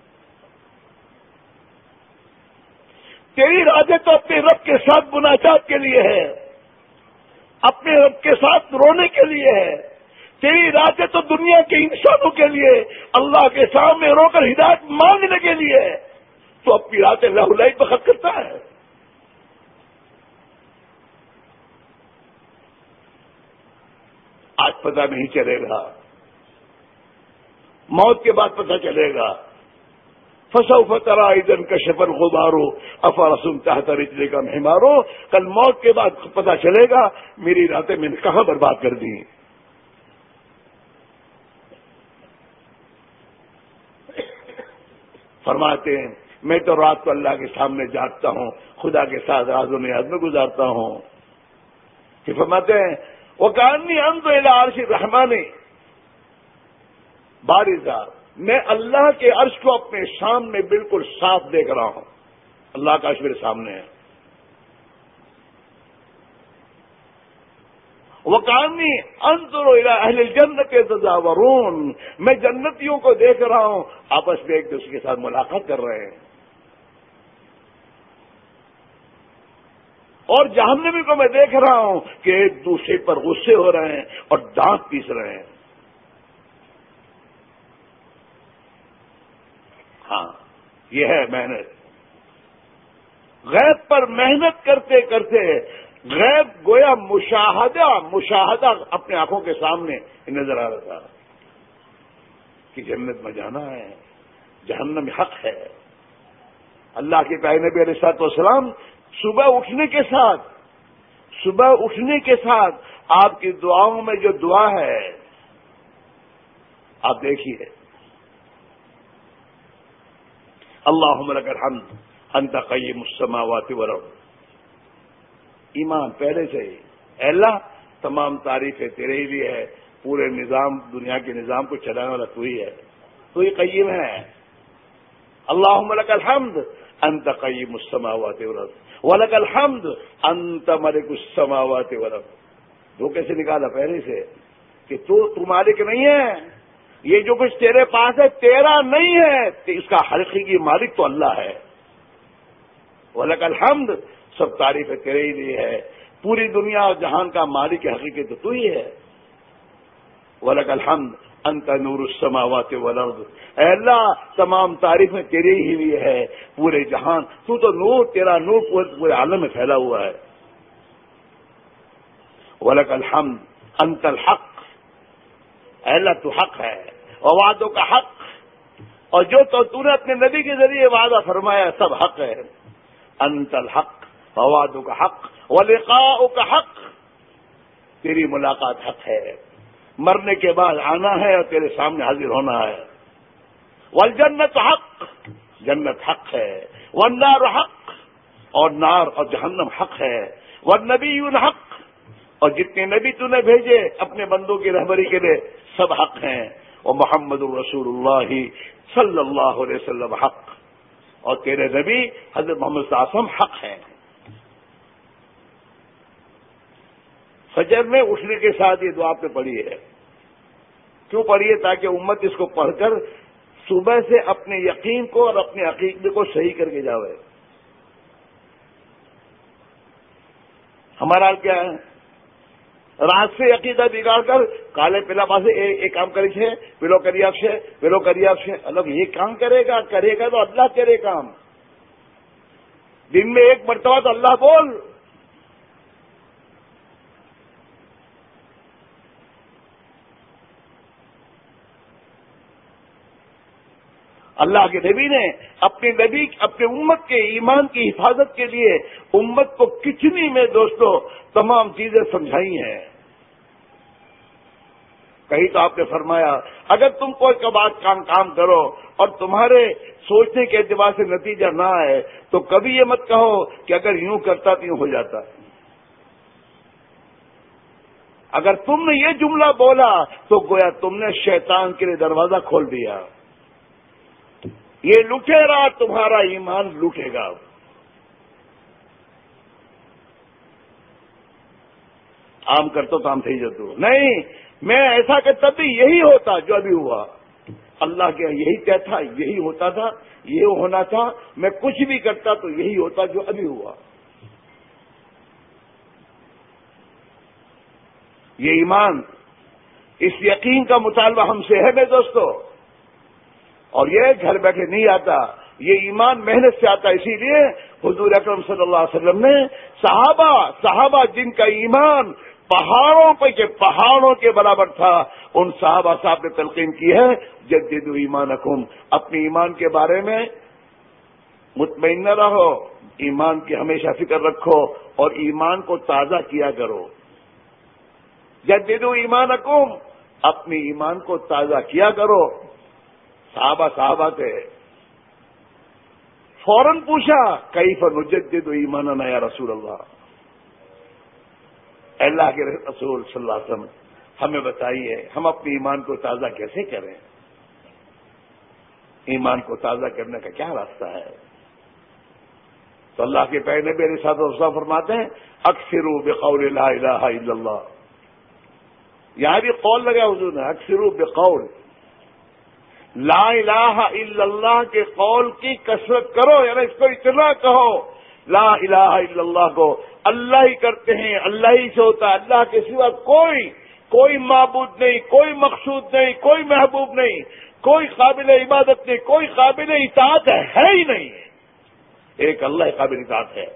تیری راتیں تو اپنے رب کے ساتھ مناجات کے لیے ہے، اپنے رب کے ساتھ رونے کے لیے ہے. تیری راتیں تو دنیا کے انسانوں کے لیے اللہ کے سامنے رو کر ہدایت مانگنے کے لیے ہے. تو اپنی راتیں اللہ و لعب وقت کرتا ہے. آج پتہ نہیں چلے گا، موت کے بعد پتہ چلے گا. فسوف ترى اذا انكشف الغبار افرسم تحت رجلك حمار. کل موت کے بعد پتہ چلے گا میری راتیں میں نے کہاں برباد کر دی. فرماتے ہیں میں تو رات کو اللہ کے سامنے جاگتا ہوں، خدا کے ساتھ راز و نیاز میں گزارتا ہوں. کہ فرماتے ہیں وَكَأَنِّي أَنظُرُ إِلَىٰ عَرْشِ الرَّحْمَٰنِ بارزا، میں اللہ کے عرش کو اپنے سامنے بالکل صاف دیکھ رہا ہوں. اللہ کا عرش میرے سامنے ہے. وَكَأَنِّي أَنظُرُ إِلَىٰ أَهْلِ الْجَنَّةِ يَتَزَاوَرُونَ، میں جنتیوں کو دیکھ رہا ہوں آپس میں ایک دوسرے کے ساتھ ملاقات کر رہے ہیں. اور جہنمی کو میں دیکھ رہا ہوں کہ ایک دوسرے پر غصے ہو رہے ہیں اور دانت پیس رہے ہیں. ہاں، یہ ہے محنت. غیب پر محنت کرتے کرتے غیب گویا مشاہدہ اپنے آنکھوں کے سامنے نظر آ رہا تھا کہ جنت میں جانا ہے، جہنم حق ہے. اللہ کے پیارے نبی علیہ الصلوۃ والسلام صبح اٹھنے کے ساتھ آپ کی دعاؤں میں جو دعا ہے آپ دیکھیے، اللہم لک الحمد انت قیم السماوات والارض. ایمان پہلے سے ہی، اے اللہ تمام تعریفیں تیرے ہی لیے ہے، پورے نظام دنیا کے نظام کو چلانے والا تو ہی ہے، تو ہی قیم ہے. اللہم لک الحمد انت قیم السماوات والارض ولک الحمد انت ملک السماوات والارض. وہ کیسے نکالا پہلے سے کہ تو مالک نہیں ہے، یہ جو کچھ تیرے پاس ہے تیرا نہیں ہے، اس کا حقیقی مالک تو اللہ ہے. وَلَكَ الْحَمْدُ، سب تعریفیں تیرے ہی لیے ہے، پوری دنیا اور جہان کا مالک حقیقی تو ہی ہے. وَلَكَ الْحَمْدُ أَنْتَ نُورُ السَّمَاوَاتِ وَالْأَرْضِ، اے اللہ تمام تعریفیں تیرے ہی لیے ہے، پورے جہان تو نور، تیرا نور پورے عالم میں پھیلا ہوا ہے. وَلَكَ الْحَمْدُ أَنْتَ الْحَقُّ، اے اللہ تو حق ہے، وعدوں کا حق، اور جو تو نے اپنے نبی کے ذریعے وعدہ فرمایا سب حق ہے. انت الحق ووعدک حق ولقاؤک حق، تیری ملاقات حق ہے، مرنے کے بعد آنا ہے اور تیرے سامنے حاضر ہونا ہے. والجنت حق، جنت حق ہے. والنار حق، اور نار اور جہنم حق ہے. والنبیون حق، اور جتنے نبی تو نے بھیجے اپنے بندوں کی رہبری کے لیے سب حق ہیں. اور محمد الرسول اللہ صلی اللہ علیہ وسلم حق، اور تیرے نبی حضرت محمد صلی اللہ علیہ وسلم حق ہیں. فجر میں اٹھنے کے ساتھ یہ دعا پہ پڑھی ہے. کیوں پڑھی ہے؟ تاکہ امت اس کو پڑھ کر صبح سے اپنے یقین کو اور اپنے عقیدے کو صحیح کر کے جاوے. ہمارا حال کیا ہے؟ رات سے عقیدہ بگاڑ کر کالے پیلا پاسے ایک کام کری ہے، پیلو کری آپ سے الگ یہ کام کرے گا تو اللہ کرے کام. دن میں ایک مرتبہ تو اللہ بول. اللہ کے نبی نے اپنے امت کے ایمان کی حفاظت کے لیے امت کو کتنی میں دوستو تمام چیزیں سمجھائی ہیں. کہیں تو آپ نے فرمایا اگر تم کوئی کام کرو اور تمہارے سوچنے کے اعتبار سے نتیجہ نہ آئے تو کبھی یہ مت کہو کہ اگر یوں کرتا تو یوں ہو جاتا. اگر تم نے یہ جملہ بولا تو گویا تم نے شیطان کے لیے دروازہ کھول دیا. یہ لٹیرا تمہارا ایمان لوٹے گا. عام کرتا تو عام تھی جاتا نہیں، میں ایسا کرتا بھی یہی ہوتا جو ابھی ہوا. اللہ کے یہی طے تھا، یہی ہوتا تھا، یہ ہونا تھا. میں کچھ بھی کرتا تو یہی ہوتا جو ابھی ہوا. یہ ایمان، اس یقین کا مطالبہ ہم سے ہے میرے دوستو. اور یہ گھر بیٹھے نہیں آتا، یہ ایمان محنت سے آتا. اسی لیے حضور اکرم صلی اللہ علیہ وسلم نے صحابہ جن کا ایمان پہاڑوں کے برابر تھا، ان صحابہ صاحب نے تلقین کی ہے جددوا ایمانکم، اپنے ایمان کے بارے میں مطمئن نہ رہو، ایمان کی ہمیشہ فکر رکھو اور ایمان کو تازہ کیا کرو. جددوا ایمانکم، اپنے ایمان کو تازہ کیا کرو. صحابہ تھے. فوراً پوچھا کیف نجدد ایماننا یا رسول اللہ، اللہ کے رسول صلی اللہ علیہ وسلم ہمیں بتائیے ہم اپنے ایمان کو تازہ کیسے کریں، ایمان کو تازہ کرنے کا کیا راستہ ہے؟ تو اللہ کے پیغمبر نبی علیہ الصلوۃ والسلام فرماتے ہیں اکثروا بقول لا الہ الا اللہ، یہاں بھی قول لگا حضور نے، اکثروا بقول لا الہ الا اللہ کے قول کی کثرت کرو، یعنی اس کو اتنا کہو لا الہ الا اللہ کو اللہ ہی کرتے ہیں، اللہ ہی سے ہوتا ہے، اللہ کے سوا کوئی معبود نہیں، کوئی مقصود نہیں، کوئی محبوب نہیں، کوئی قابل عبادت نہیں، کوئی قابل اطاعت ہے ہی نہیں، ایک اللہ قابل اطاعت ہے،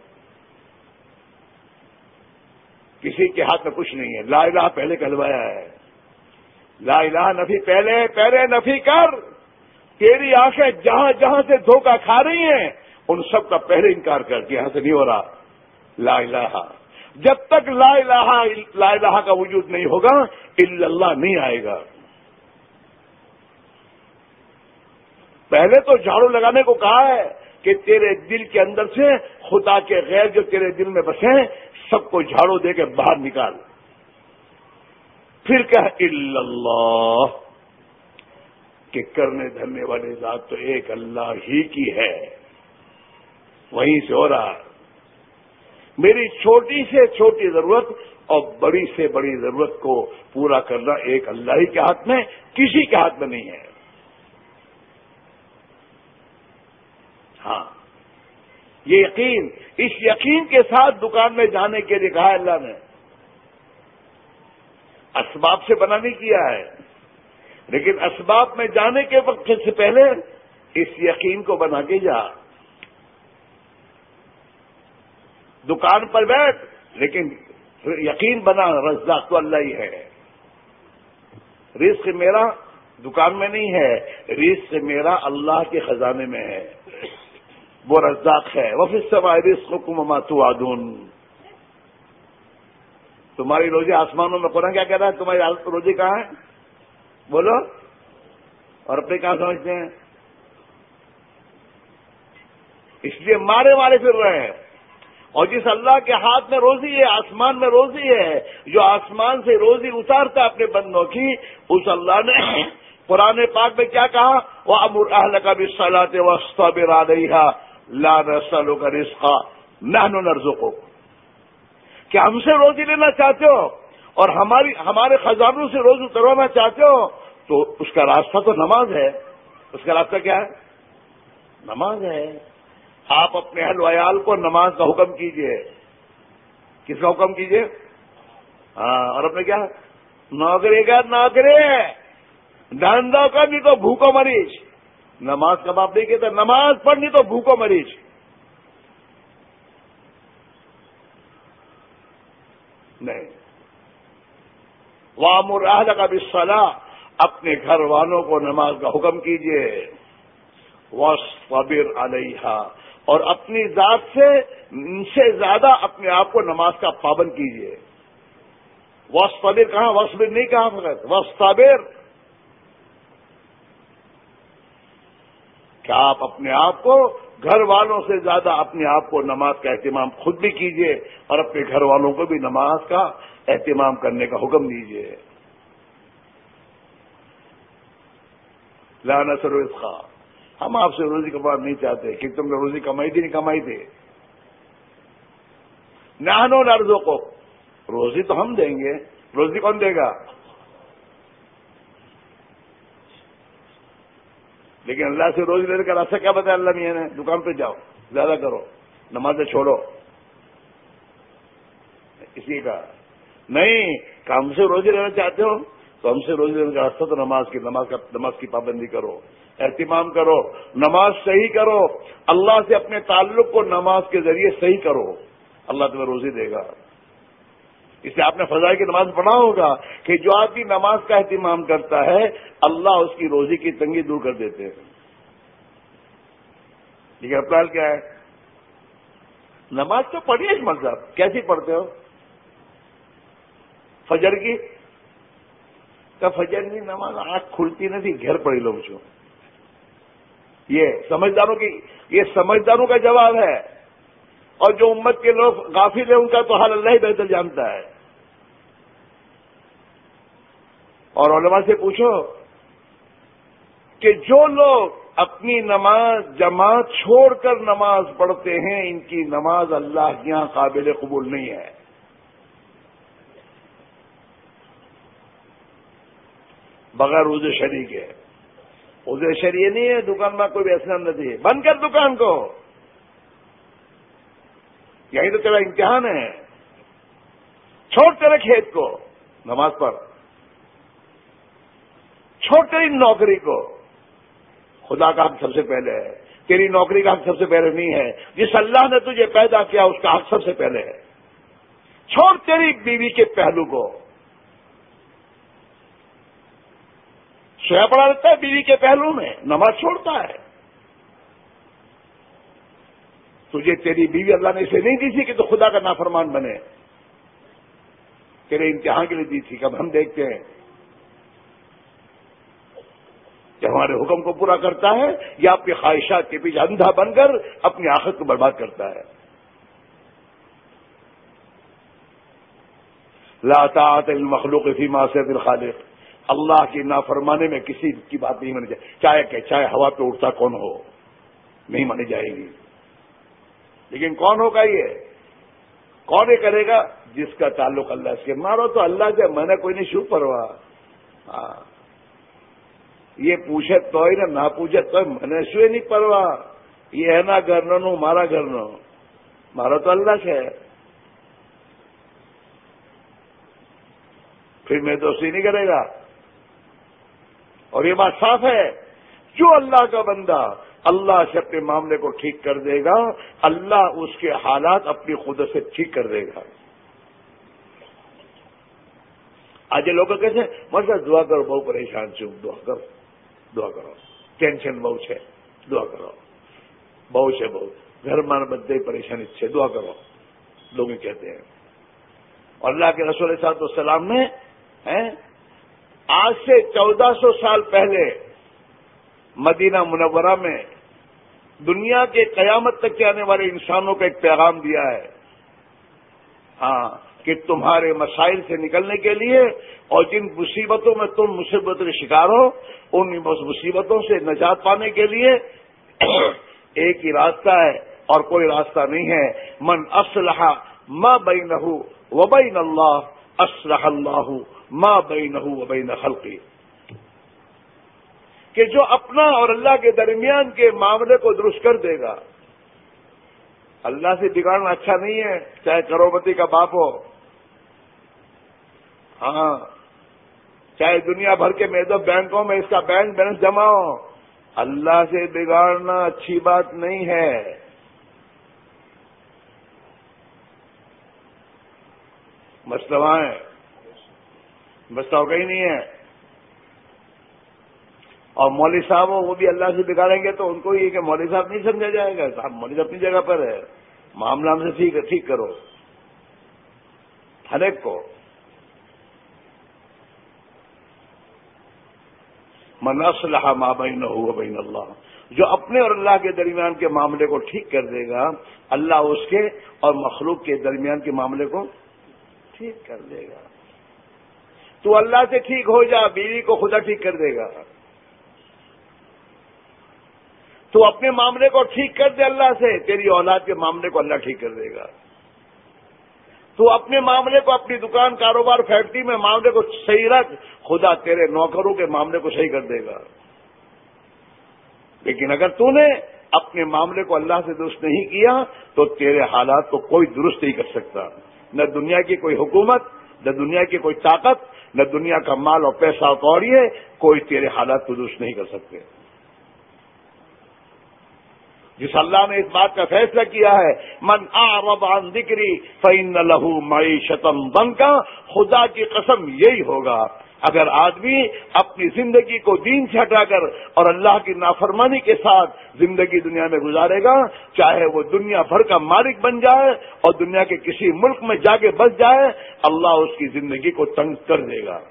کسی کے ہاتھ میں کچھ نہیں ہے۔ لا الہ پہلے کہلوایا ہے، لا الہ نفی پہلے نفی کر، تیری آنکھیں جہاں جہاں سے دھوکہ کھا رہی ہیں ان سب کا پہلے انکار کر کے یہاں سے نہیں ہو رہا لا الہ، جب تک لا الہ کا وجود نہیں ہوگا الا اللہ نہیں آئے گا۔ پہلے تو جھاڑو لگانے کو کہا ہے کہ تیرے دل کے اندر سے خدا کے غیر جو تیرے دل میں بسے ہیں سب کو جھاڑو دے کے باہر نکال، پھر کہ الا اللہ کہ کرنے دھرنے والی ذات تو ایک اللہ ہی کی ہے، وہیں سے ہو رہا ہے۔ میری چھوٹی سے چھوٹی ضرورت اور بڑی سے بڑی ضرورت کو پورا کرنا ایک اللہ ہی کے ہاتھ میں، کسی کے ہاتھ میں نہیں ہے۔ ہاں یہ یقین، اس یقین کے ساتھ دکان میں جانے کے لیے کہا اللہ نے، اسباب سے بنا نہیں کیا ہے، لیکن اسباب میں جانے کے وقت سے پہلے اس یقین کو بنا کے جا۔ دکان پر بیٹھ لیکن یقین بنا رزاق تو اللہ ہی ہے، رزق میرا دکان میں نہیں ہے، رزق میرا اللہ کے خزانے میں ہے، وہ رزاق ہے۔ وفی السماء رزقکم وما توعدون، تمہاری روزی آسمانوں میں، قرآن کیا کہہ رہا ہے؟ تمہاری روزی کہاں ہے بولو، اور اپنے کہاں سمجھتے ہیں؟ اس لیے مارے پھر رہے ہیں، اور جس اللہ کے ہاتھ میں روزی ہے، آسمان میں روزی ہے، جو آسمان سے روزی اتارتا اپنے بندوں کی، اس اللہ نے قرآن پاک میں کیا کہا؟ وَأَمُرْ أَهْلَكَ بِالصَّلَاةِ وَاصْطَبِرْ عَلَيْهَا لَا نَسْأَلُكَ رِزْقًا نَحْنُ نَرْزُقُكَ، کہ ہم سے روزی لینا چاہتے ہو اور ہمارے خزانوں سے روزی اتروانا چاہتے ہو تو اس کا راستہ تو نماز ہے۔ اس کا راستہ کیا ہے؟ نماز ہے۔ آپ اپنے اہل وعیال کو نماز کا حکم کیجئے۔ کس کا حکم کیجئے؟ ہاں، اور اپنے کیا نوکری کا نوکری، دھندا کا نہیں تو بھوکو مریض۔ نماز کا باپ نہیں کہتا نماز پڑھ نہیں تو بھوکو مریض۔ نہیں، وَأَمُرْ أَهْلَكَ بِالصَّلَاةِ، اپنے گھر والوں کو نماز کا حکم کیجئے، وَاصْطَبِرْ عَلَيْهَا، اور اپنی ذات سے زیادہ اپنے آپ کو نماز کا پابند کیجئے۔ وَاصْطَبِرْ کہاں؟ وَاصْبِرْ نہیں کہا فقط، وَاصْطَبِرْ، کہ آپ اپنے آپ کو گھر والوں سے زیادہ اپنے آپ کو نماز کا اہتمام خود بھی کیجئے اور اپنے گھر والوں کو بھی نماز کا اہتمام کرنے کا حکم دیجئے۔ لا نسأل رزقا، ہم آپ سے روزی کمانا نہیں چاہتے کہ تم نے روزی کمائی تھی نہیں کمائی تھی، نحن نرزقک، روزی تو ہم دیں گے، روزی کون دے گا؟ لیکن اللہ سے روزی لینے کا راستہ کیا بتایا اللہ میاں نے؟ دکان پہ جاؤ، زیادہ کرو، نمازیں چھوڑو، اسی کا نہیں کہ ہم سے روزی لینا چاہتے ہو تو ہم سے روزی لینے کا راستہ تو نماز کی پابندی کرو، اہتمام کرو، نماز صحیح کرو، اللہ سے اپنے تعلق کو نماز کے ذریعے صحیح کرو، اللہ تمہیں روزی دے گا۔ اس لیے آپ نے فضائل کی نماز پڑھا ہوگا کہ جو آدمی نماز کا اہتمام کرتا ہے اللہ اس کی روزی کی تنگی دور کر دیتے ہیں۔ لیکن اپنا حال کیا ہے؟ نماز تو پڑھیے مطلب کیسی پڑھتے ہو؟ فجر کی فجر کی نماز آنکھ کھلتی نہیں تھی، گھر پڑی لوگ جو یہ سمجھداروں کا جواب ہے، اور جو امت کے لوگ غافل ہیں ان کا تو حال اللہ ہی بہتر جانتا ہے۔ اور علماء سے پوچھو کہ جو لوگ اپنی نماز جماعت چھوڑ کر نماز پڑھتے ہیں ان کی نماز اللہ کے یہاں قابل قبول نہیں ہے۔ بغیر وضو شرعی کے، وضو شرعی نہیں ہے، دکان میں کوئی بیچنا نہیں، بند کر دکان کو، یہی تو تیرا امتحان ہے، چھوڑ تیرے کھیت کو نماز پڑھ، چھوڑ تیری نوکری کو، خدا کا حق سب سے پہلے ہے، تیری نوکری کا حق سب سے پہلے نہیں ہے، جس اللہ نے تجھے پیدا کیا اس کا حق سب سے پہلے ہے، چھوڑ تیری بیوی کے پہلو کو، سویا پڑا رہتا ہے بیوی کے پہلو میں، نماز چھوڑتا ہے، تجھے تیری بیوی اللہ نے اسے نہیں دی تھی کہ تو خدا کا نافرمان بنے، تیرے امتحان کے لیے دی تھی۔ کب ہم دیکھتے ہیں کہ ہمارے حکم کو پورا کرتا ہے یا اپنی خواہشات کے پیچھے اندھا بن کر اپنی آخرت کو برباد کرتا ہے۔ لا طاعت للمخلوق فی معصیۃ الخالق، اللہ کی نافرمانی میں کسی کی بات نہیں مانی جائے، چاہے ہوا پہ اڑتا کون ہو، نہیں مانی جائے گی۔ لیکن کون ہوگا یہ؟ کون یہ کرے گا؟ جس کا تعلق اللہ سے، مارو تو اللہ سے، میں نے کوئی نہیں شو پرواہ، یہ پوچھے تو ہی نہ پوچھے تو میں نے شو نہیں پرواہ، یہ ہے نا گھر نو مارا گھر نو، مارو تو اللہ سے، پھر میں دوستی نہیں کرے گا۔ اور یہ بات صاف ہے، جو اللہ کا بندہ اللہ سے اپنے معاملے کو ٹھیک کر دے گا، اللہ اس کے حالات اپنی قدرت سے ٹھیک کر دے گا۔ آج یہ لوگ کیسے مطلب دعا کرو، بہت پریشان چھو، دعا کرو، ٹینشن بہت ہے، دعا کرو، بہت ہے، بہت گھر مار بدے پریشانی سے دعا کرو، لوگ کہتے ہیں۔ اور اللہ کے رسول صلی اللہ علیہ وسلم نے آج سے 1400 سال پہلے مدینہ منورہ میں دنیا کے قیامت تک کے آنے والے انسانوں کو ایک پیغام دیا ہے، کہ تمہارے مسائل سے نکلنے کے لیے اور جن مصیبتوں میں تم مصیبتوں کے شکار ہو ان مصیبتوں سے نجات پانے کے لیے ایک ہی راستہ ہے اور کوئی راستہ نہیں ہے، من اصلح ما بینہ وبین اللہ اصلح اللہ ما بینہ وبین خلقہ، کہ جو اپنا اور اللہ کے درمیان کے معاملے کو درست کر دے گا۔ اللہ سے بگاڑنا اچھا نہیں ہے، چاہے کروڑپتی کا باپ ہو، چاہے دنیا بھر کے میدو بینکوں میں اس کا بینک بیلنس جمع ہو، اللہ سے بگاڑنا اچھی بات نہیں ہے۔ مسئلہ ہے، مسئلہ ہو گئی نہیں ہے۔ اور مولوی صاحب وہ بھی اللہ سے بگاڑیں گے تو ان کو یہ کہ مولوی صاحب نہیں سمجھا جائے گا، صاحب مولوی اپنی جگہ پر ہے، معاملہ ہم سے ٹھیک کرو، ہر ایک کو۔ من اصلح ما بینہ وبین اللہ، جو اپنے اور اللہ کے درمیان کے معاملے کو ٹھیک کر دے گا، اللہ اس کے اور مخلوق کے درمیان کے معاملے کو ٹھیک کر دے گا۔ تو اللہ سے ٹھیک ہو جا، بیوی کو خدا ٹھیک کر دے گا۔ تو اپنے معاملے کو ٹھیک کر دے اللہ سے، تیری اولاد کے معاملے کو اللہ ٹھیک کر دے گا۔ تو اپنے معاملے کو، اپنی دکان، کاروبار، فیکٹری میں معاملے کو صحیح رکھ، خدا تیرے نوکروں کے معاملے کو صحیح کر دے گا۔ لیکن اگر تو نے اپنے معاملے کو اللہ سے درست نہیں کیا تو تیرے حالات کو کوئی درست نہیں کر سکتا، نہ دنیا کی کوئی حکومت، نہ دنیا کی کوئی طاقت، نہ دنیا کا مال اور پیسہ اور کوڑیے، کوئی تیرے حالات کو درست نہیں کر سکتے۔ جس اللہ نے اس بات کا فیصلہ کیا ہے، من اعرض عن ذکری فإن له معیشۃ ضنکا، خدا کی قسم یہی ہوگا اگر آدمی اپنی زندگی کو دین سے ہٹا کر اور اللہ کی نافرمانی کے ساتھ زندگی دنیا میں گزارے گا، چاہے وہ دنیا بھر کا مالک بن جائے اور دنیا کے کسی ملک میں جا کے بس جائے، اللہ اس کی زندگی کو تنگ کر دے گا۔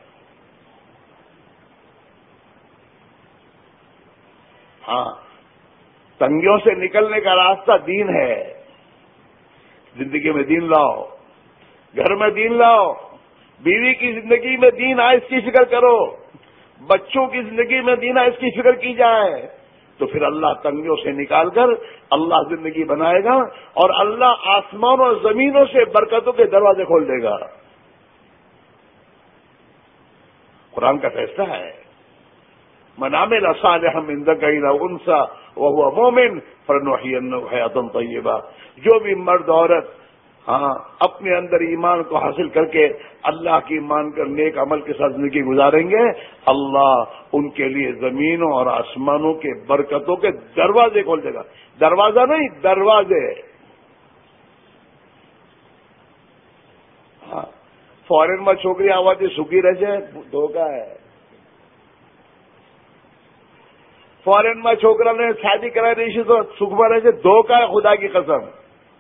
تنگیوں سے نکلنے کا راستہ دین ہے. زندگی میں دین لاؤ، گھر میں دین لاؤ، بیوی کی زندگی میں دین آئے اس کی فکر کرو، بچوں کی زندگی میں دین آئے اس کی فکر کی جائے، تو پھر اللہ تنگیوں سے نکال کر اللہ زندگی بنائے گا اور اللہ آسمانوں اور زمینوں سے برکتوں کے دروازے کھول دے گا. قرآن کا فیصلہ ہے، من عمل صالحا من ذکر او انثى وهو مؤمن فلنحيينه حیاة طیبہ. جو بھی مرد عورت اپنے اندر ایمان کو حاصل کر کے اللہ کی مان کر نیک عمل کے ساتھ زندگی گزاریں گے، اللہ ان کے لیے زمینوں اور آسمانوں کے برکتوں کے دروازے کھول دے گا. دروازہ نہیں، دروازے. فورن میں چھوکری آواز سکھی رہ جائے دھوکہ ہے. فورن میں چھوکرا نے شادی کرائی رہی تو سکھ میں رہ جائے دھوکہ ہے، خدا کی قسم.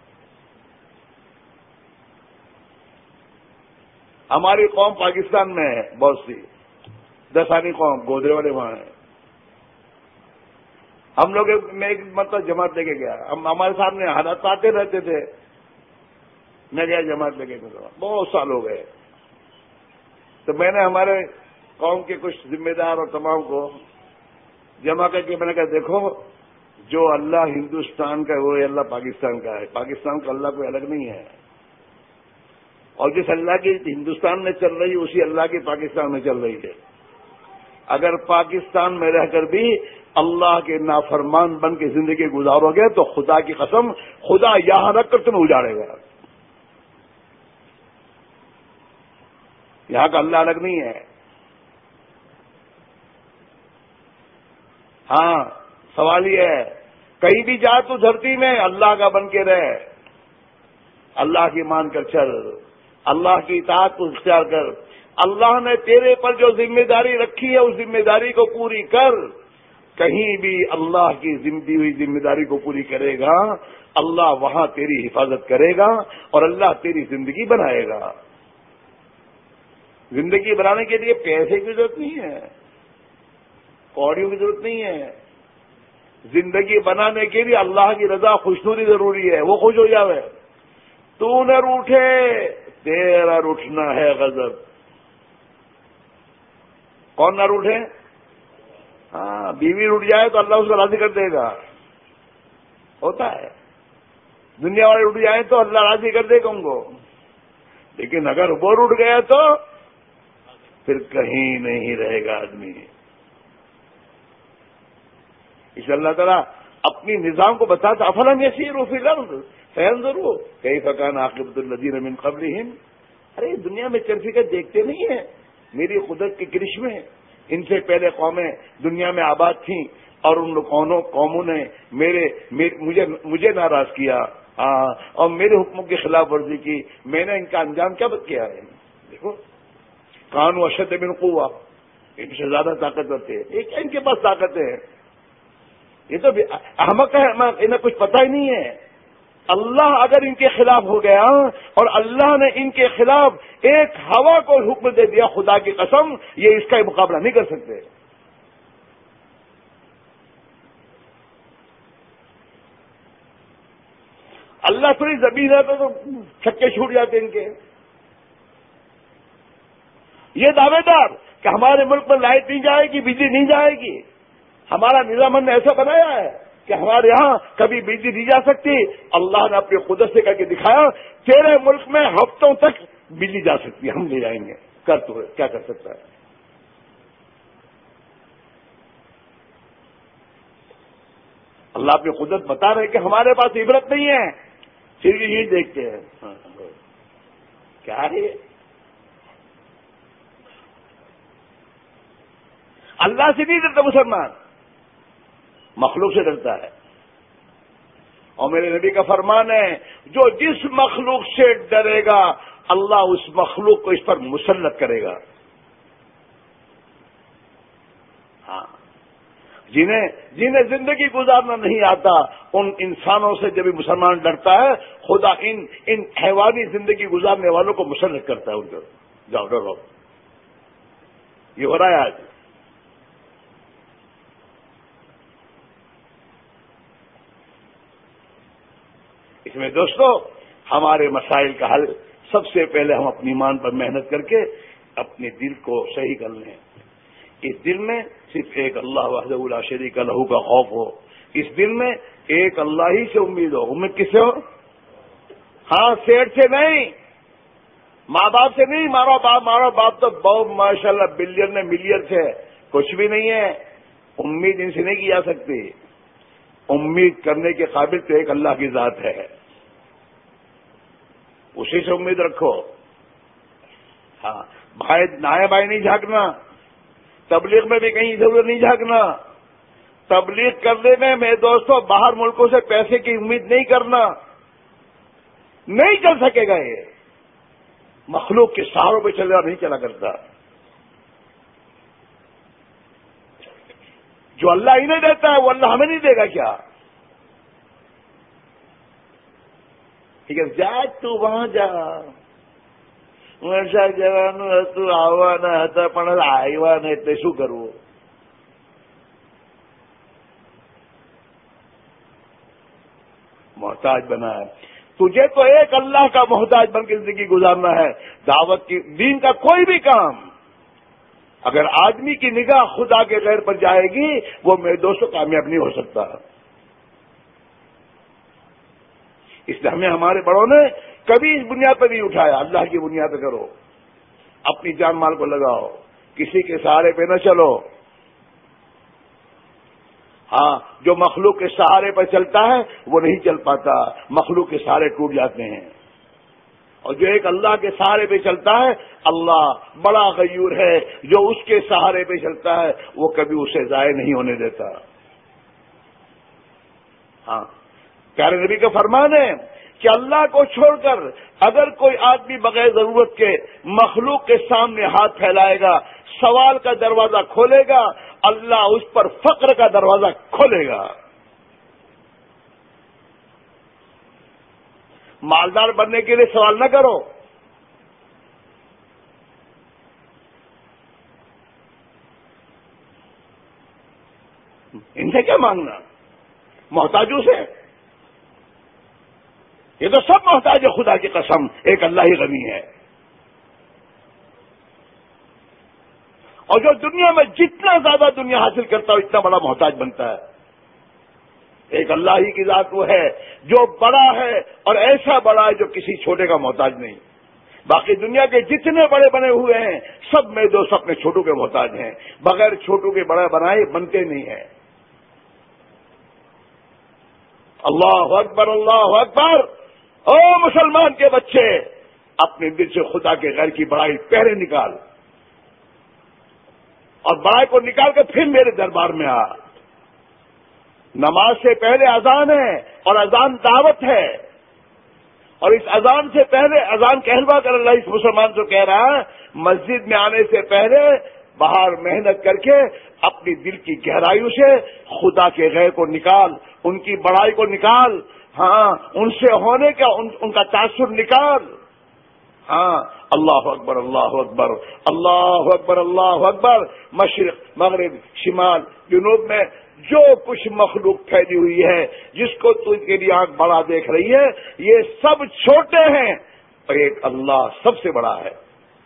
ہماری قوم پاکستان میں ہے بہت سی، دسانی قوم گودرے والے وہاں ہیں. ہم لوگ میں ایک مرتبہ جماعت لے کے گیا، ہمارے سامنے حالات آتے رہتے تھے، میں گیا جماعت لے کے بہت سال ہو گئے. تو میں نے ہمارے قوم کے کچھ ذمہ دار اور تمام کو جمع کر کے میں نے کہا دیکھو، جو اللہ ہندوستان کا ہے وہ اللہ پاکستان کا ہے، پاکستان کا اللہ کوئی الگ نہیں ہے، اور جس اللہ کی ہندوستان میں چل رہی ہے اسی اللہ کی پاکستان میں چل رہی ہے. اگر پاکستان میں رہ کر بھی اللہ کے نافرمان بن کے زندگی گزارو گے تو خدا کی قسم خدا یہاں رکھ کر تمہیں اجاڑے گا. یہاں کا اللہ الگ نہیں ہے. ہاں، سوال یہ ہے کہیں بھی جا تو دھرتی میں اللہ کا بن کے رہ، اللہ کی مان کر چل، اللہ کی اطاعت کو اختیار کر. اللہ نے تیرے پر جو ذمہ داری رکھی ہے اس ذمہ داری کو پوری کر. کہیں بھی اللہ کی دی ہوئی ذمہ داری کو پوری کرے گا، اللہ وہاں تیری حفاظت کرے گا اور اللہ تیری زندگی بنائے گا. زندگی بنانے کے لیے پیسے کی ضرورت نہیں ہے، کوڑیوں کی ضرورت نہیں ہے. زندگی بنانے کے لیے اللہ کی رضا خوشنودی ضروری ہے، وہ خوش ہو جاوے. تو نہ روٹھے، تیرا روٹھنا ہے غضب. کون نہ روٹھے؟ ہاں، بیوی روٹ جائے تو اللہ اس کو راضی کر دے گا، ہوتا ہے. دنیا والے روٹ جائیں تو اللہ راضی کر دے گا ان کو، لیکن اگر وہ روٹ گیا تو پھر کہیں نہیں رہے گا آدمی. اس اللہ تعالیٰ اپنی نظام کو بتاتا افلم یسیروا فی الارض فینظروا کیف کان عاقبۃ الذین من قبلہم. ارے دنیا میں چل پھر دیکھتے نہیں ہیں میری قدرت کے کرشمے. ان سے پہلے قومیں دنیا میں آباد تھیں اور ان قوموں نے مجھے ناراض کیا اور میرے حکموں کی خلاف ورزی کی. میں نے ان کا انجام کیا کیا ہے؟ دیکھو، کانوا اشد من قوہ، ان سے زیادہ طاقتور تھے. ایک ان کے پاس طاقتیں ہیں. یہ تو احمق ہے، انہیں کچھ پتہ ہی نہیں ہے. اللہ اگر ان کے خلاف ہو گیا اور اللہ نے ان کے خلاف ایک ہوا کو حکم دے دیا، خدا کی قسم یہ اس کا مقابلہ نہیں کر سکتے. اللہ تھوڑی زمین ہے تو چھکے چھوٹ جاتے ان کے. یہ دعوے دار کہ ہمارے ملک میں لائٹ نہیں جائے گی، بجلی نہیں جائے گی، ہمارا نظام نے ایسا بنایا ہے کہ ہمارے یہاں کبھی بجلی نہیں جا سکتی. اللہ نے اپنی قدرت سے کر کے دکھایا تیرے ملک میں ہفتوں تک بجلی جا سکتی ہے، ہم لے جائیں گے. کر تو کیا کر سکتا ہے؟ اللہ اپنی قدرت بتا رہے کہ ہمارے پاس عبرت نہیں ہے، پھر یہ دیکھتے ہیں کیا ہے. اللہ سے نہیں ڈرتا مسلمان، مخلوق سے ڈرتا ہے. اور میرے نبی کا فرمان ہے جو جس مخلوق سے ڈرے گا اللہ اس مخلوق کو اس پر مسلط کرے گا. ہاں، جنہیں زندگی گزارنا نہیں آتا ان انسانوں سے جب بھی مسلمان ڈرتا ہے خدا ان حیوانی زندگی گزارنے والوں کو مسلط کرتا ہے ان کو. جاؤ ڈرو. یہ ہو رہا ہے آج. اس میں دوستو ہمارے مسائل کا حل سب سے پہلے ہم اپنی ایمان پر محنت کر کے اپنے دل کو صحیح کر لیں. اس دل میں صرف ایک اللہ وحدہ لا شریک لہ کا خوف ہو. اس دل میں ایک اللہ ہی سے امید ہو. امید کس سے ہو؟ ہاں سیٹ سے نہیں, ماں باپ سے نہیں. مارا باپ تو بہت ماشاءاللہ بلین میں ملین سے کچھ بھی نہیں ہے. امید ان سے نہیں کی جا سکتی. امید کرنے کے قابل تو ایک اللہ کی ذات ہے, اسی سے امید رکھو. ہاں بھائی نائے بھائی نہیں جھانکنا, تبلیغ میں بھی کہیں ضرورت نہیں جھانکنا. تبلیغ کرنے میں میرے دوستوں باہر ملکوں سے پیسے کی امید نہیں کرنا, نہیں چل سکے گا. یہ مخلوق کے سہاروں پہ چلے نہیں چلا کرتا. جو اللہ انہیں دیتا ہے وہ اللہ ہمیں نہیں دے گا کیا؟ ٹھیک ہے جا تو وہاں جا વર્ષા જવાનું હતું આવવાના હતા પણ આવ્યા નહીં એટલે શું કરવું? محتاج بنا ہے. تجھے تو ایک اللہ کا محتاج بن کے زندگی گزارنا ہے. دعوت کی دین کا کوئی بھی کام اگر آدمی کی نگاہ خدا کے غیر پر جائے گی وہ میرے دوستوں کامیاب نہیں ہو سکتا. اس لیے ہمیں ہمارے بڑوں نے کبھی اس بنیاد پر نہیں اٹھایا. اللہ کی بنیاد پہ کرو, اپنی جان مال کو لگاؤ, کسی کے سہارے پہ نہ چلو. ہاں جو مخلوق کے سہارے پر چلتا ہے وہ نہیں چل پاتا, مخلوق کے سہارے ٹوٹ جاتے ہیں. اور جو ایک اللہ کے سہارے پہ چلتا ہے اللہ بڑا غیور ہے, جو اس کے سہارے پہ چلتا ہے وہ کبھی اسے ضائع نہیں ہونے دیتا. ہاں پیارے نبی کا فرمان ہے کہ اللہ کو چھوڑ کر اگر کوئی آدمی بغیر ضرورت کے مخلوق کے سامنے ہاتھ پھیلائے گا, سوال کا دروازہ کھولے گا, اللہ اس پر فقر کا دروازہ کھولے گا. مالدار بننے کے لیے سوال نہ کرو. ان سے کیا مانگنا, محتاجوں سے. یہ تو سب محتاج ہے, خدا کی قسم ایک اللہ ہی غنی ہے. اور جو دنیا میں جتنا زیادہ دنیا حاصل کرتا ہو اتنا بڑا محتاج بنتا ہے. ایک اللہ ہی کی ذات وہ ہے جو بڑا ہے اور ایسا بڑا ہے جو کسی چھوٹے کا محتاج نہیں. باقی دنیا کے جتنے بڑے بنے ہوئے ہیں سب میں دوست اپنے چھوٹوں کے محتاج ہیں, بغیر چھوٹوں کے بڑا بنائے بنتے نہیں ہیں. اللہ اکبر اللہ اکبر. او مسلمان کے بچے, اپنے دل سے خدا کے غیر کی بڑائی پہلے نکال, اور بڑائی کو نکال کے پھر میرے دربار میں آ. نماز سے پہلے اذان ہے اور اذان دعوت ہے, اور اس اذان سے پہلے اذان کہلوا کر اللہ اس مسلمان کو کہہ رہا ہے مسجد میں آنے سے پہلے باہر محنت کر کے اپنی دل کی گہرائیوں سے خدا کے غیر کو نکال, ان کی بڑائی کو نکال. ہاں ان سے ہونے کا ان کا تاثر نکال. ہاں اللہ اکبر اللہ اکبر اللہ اکبر اللہ اکبر. مشرق مغرب شمال جنوب میں جو کچھ مخلوق پھیلی ہوئی ہے جس کو تو کے لیے آنکھ بڑا دیکھ رہی ہے یہ سب چھوٹے ہیں اور ایک اللہ سب سے بڑا ہے.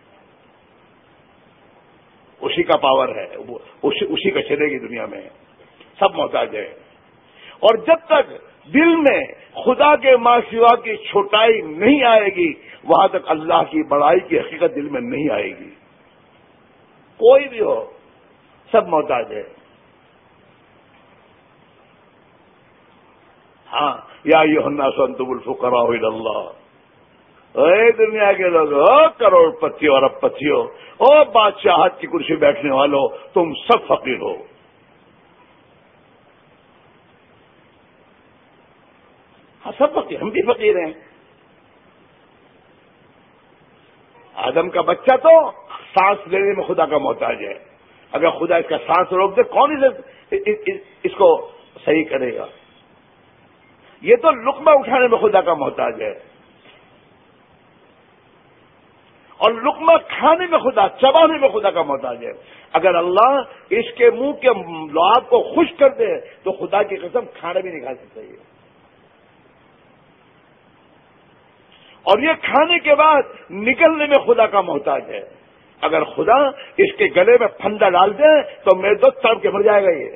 اسی کا پاور ہے, اسی کا چلے گی دنیا میں. سب محتاج ہے. اور جب تک دل میں خدا کے ماں سوا کی چھوٹائی نہیں آئے گی وہاں تک اللہ کی بڑائی کی حقیقت دل میں نہیں آئے گی. کوئی بھی ہو سب محتاج ہے. ہاں یا ایھا الناس انتم الفقراء الی اللہ. اے دنیا کے لوگ, کروڑ پتیوں ارب پتیوں, او بادشاہت کی کرسی بیٹھنے والوں, تم سب فقیر ہو. ہاں سب فقیر, ہم بھی فقیر ہیں. آدم کا بچہ تو سانس لینے میں خدا کا محتاج ہے. اگر خدا اس کا سانس روک دے کون اس کو صحیح کرے گا؟ یہ تو لقمہ اٹھانے میں خدا کا محتاج ہے, اور لقمہ کھانے میں خدا, چبانے میں خدا کا محتاج ہے. اگر اللہ اس کے منہ کے لعاب کو خشک کر دے تو خدا کی قسم کھانا بھی نہیں کھا سکتا. اور یہ کھانے کے بعد نکلنے میں خدا کا محتاج ہے. اگر خدا اس کے گلے میں پھندا ڈال دے تو میرے دوست صاحب کے مر جائے گا یہ.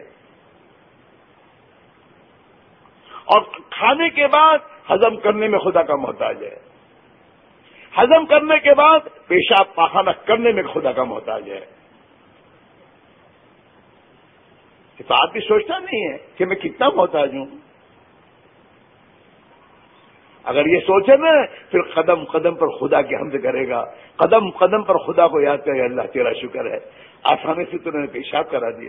اور کھانے کے بعد ہضم کرنے میں خدا کا محتاج ہے. ہضم کرنے کے بعد پیشاب پاخانہ کرنے میں خدا کا محتاج ہے. تو آدمی سوچتا نہیں ہے کہ میں کتنا محتاج ہوں. اگر یہ سوچے نا پھر قدم قدم پر خدا کی حمد کرے گا. قدم قدم پر خدا کو یاد کرے. اللہ تیرا شکر ہے آسانی سے تو نے پیشاب کرا دیا.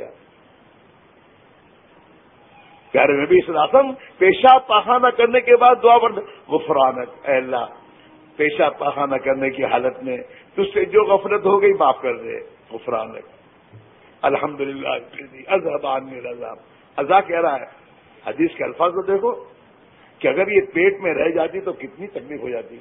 پیارے نبی صلی اللہ علیہ وسلم پیشاب پاخانہ کرنے کے بعد دعا پڑھتے غفرانک، اے اللہ پیشاب پاخانہ کرنے کی حالت میں تجھ سے جو غفلت ہو گئی معاف کر دے. غفرانک الحمدللہ اذهب عني العذاب. عذاب کہہ رہا ہے. حدیث کے الفاظ کو دیکھو کہ اگر یہ پیٹ میں رہ جاتی تو کتنی تکلیف ہو جاتی.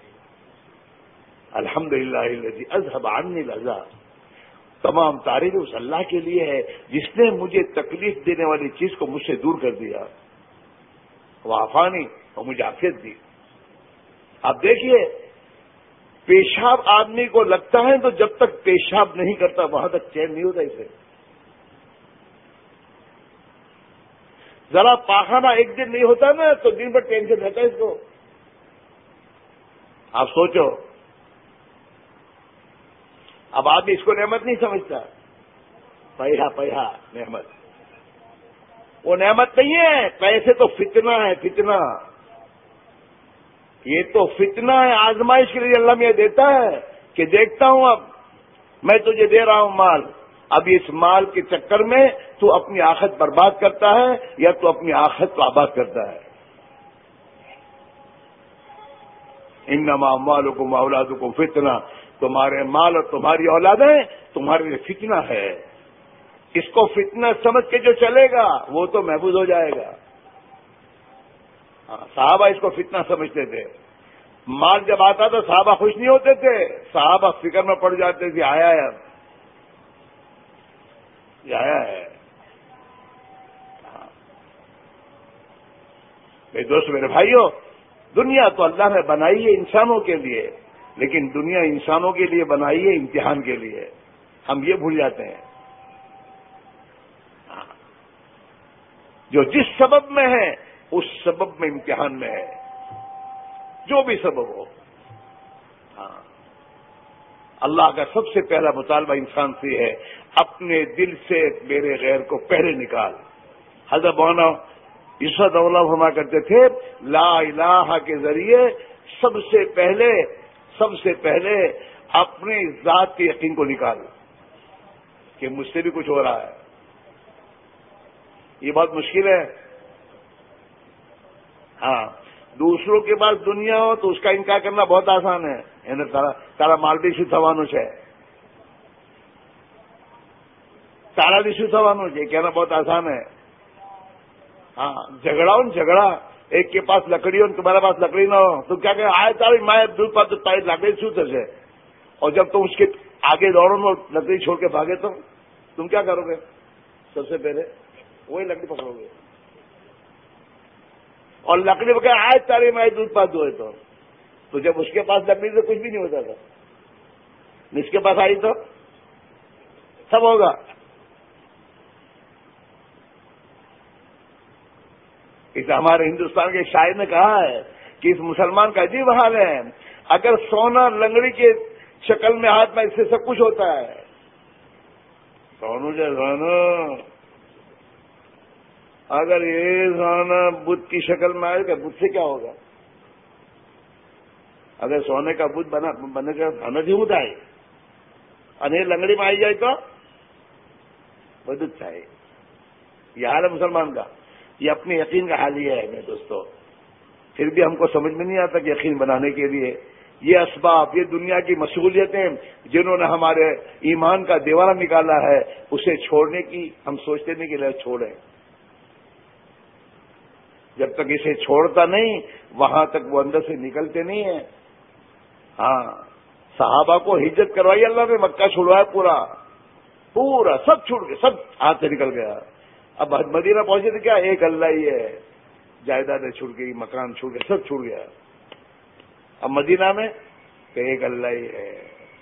الحمدللہ الذی اذهب عني العذاب. تمام تعریف اس اللہ کے لیے ہے جس نے مجھے تکلیف دینے والی چیز کو مجھ سے دور کر دیا. وعافانی، اور مجھے عافیت دی. آپ دیکھیے پیشاب آدمی کو لگتا ہے تو جب تک پیشاب نہیں کرتا وہاں تک چین نہیں ہوتا اسے. ذرا پاخانہ ایک دن نہیں ہوتا نا تو دن بھر ٹینشن رہتا ہے اس کو. آپ سوچو اب آدمی اس کو نعمت نہیں سمجھتا. پیہا نعمت، وہ نعمت نہیں ہے. پیسے تو فتنہ ہے، فتنہ. یہ تو فتنہ ہے، آزمائش کے لیے اللہ میں دیتا ہے کہ دیکھتا ہوں اب میں تجھے دے رہا ہوں مال، اب اس مال کے چکر میں تو اپنی آخرت برباد کرتا ہے یا تو اپنی آخرت کو آباد کرتا ہے. انما اموالکم واولادکم فتنہ. تمہارے مال اور تمہاری اولادیں تمہارے لیے فتنہ ہے. اس کو فتنہ سمجھ کے جو چلے گا وہ تو محفوظ ہو جائے گا. صحابہ اس کو فتنہ سمجھتے تھے. مال جب آتا تو صحابہ خوش نہیں ہوتے تھے. صحابہ فکر میں پڑ جاتے تھے آیا ہے یہ آیا ہے. میرے دوست میرے بھائیوں، دنیا تو اللہ نے بنائی ہے انسانوں کے لیے، لیکن دنیا انسانوں کے لیے بنائی ہے امتحان کے لیے. ہم یہ بھول جاتے ہیں. جو جس سبب میں ہے اس سبب میں امتحان میں ہے، جو بھی سبب ہو. اللہ کا سب سے پہلا مطالبہ انسان سے ہے اپنے دل سے میرے غیر کو پہلے نکال. حضرت مولانا یوسف اللہ فرما کرتے تھے لا الہ کے ذریعے سب سے پہلے اپنے ذات کے یقین کو نکال کہ مجھ سے بھی کچھ ہو رہا ہے. یہ بہت مشکل ہے. ہاں، دوسروں کے پاس دنیا ہو تو اس کا انکار کرنا بہت آسان ہے. تارا مال بھی شو تھوانو ہے، تارا بھی شو تھوانو ہے، کہنا بہت آسان ہے. ہاں، جھگڑا ایک کے پاس لکڑی ہو تمہارے پاس لکڑی نہ ہو تو کیا کہ آئے تاری مائیں دودھ پا تو تاریخ لکڑی شو تھے. اور جب تم اس کے آگے دوڑو نو لکڑی چھوڑ کے بھاگے تم کیا کرو گے؟ سب سے پہلے وہی لکڑی پکڑو گے. اور لکڑی وغیرہ آئے تاری مائیں دودھ پا دو تو جب اس کے پاس لکڑی سے کچھ بھی نہیں ہوتا تھا، اس کے پاس آئی تو سب ہوگا. اس ہمارے ہندوستان کے شاعر نے کہا ہے کہ اس مسلمان کا عجیب حال ہے، اگر سونا لنگڑی کے شکل میں ہاتھ میں اس سے سب کچھ ہوتا ہے. سونو جے سونو، اگر یہ سونا بدھ کی شکل میں آئے گا بدھ سے کیا ہوگا؟ اگر سونے کا بدھ بنے گا سونا سے بدھ آئے اور یہ لنگڑی میں آئی جائے تو بدھ چاہیے. یہ حال ہے مسلمان کا. یہ اپنے یقین کا حال یہ ہے میرے دوستو. پھر بھی ہم کو سمجھ میں نہیں آتا کہ یقین بنانے کے لیے یہ اسباب، یہ دنیا کی مشغولیتیں جنہوں نے ہمارے ایمان کا دیوارہ نکالا ہے، اسے چھوڑنے کی ہم سوچتے نہیں کہ لے چھوڑیں. جب تک اسے چھوڑتا نہیں وہاں تک وہ اندر سے نکلتے نہیں ہیں. ہاں، صحابہ کو ہجرت کروائی اللہ نے، مکہ چھڑوایا پورا سب چھوڑ گئے، سب ہاتھ سے نکل گیا. اب مدینہ پہنچے تو کیا ایک اللہ ہی ہے. جائیدادیں چھوڑ گئی، مکان چھوڑ گئے، سب چھوڑ گیا. اب مدینہ میں کہ ایک اللہ ہی ہے،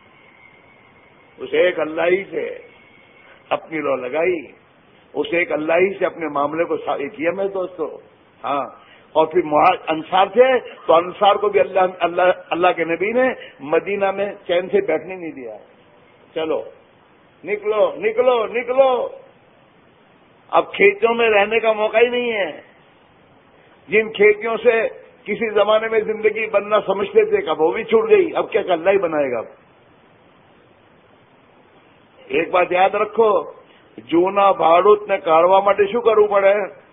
اس ایک اللہ ہی سے اپنی لو لگائی، اس ایک اللہ ہی سے اپنے معاملے کو کیا میں دوستو. ہاں، اور پھر انصار تھے تو انصار کو بھی اللہ کے نبی نے مدینہ میں چین سے بیٹھنے نہیں دیا. چلو نکلو نکلو نکلو، اب کھیتوں میں رہنے کا موقع ہی نہیں ہے. جن کھیتیوں سے کسی زمانے میں زندگی بننا سمجھتے تھے اب وہ بھی چھوٹ گئی، اب کیا اللہ ہی بنائے گا. ایک بات یاد رکھو، جونا بھاڑوت نے کاڑوا માટે શું કરવું પડે؟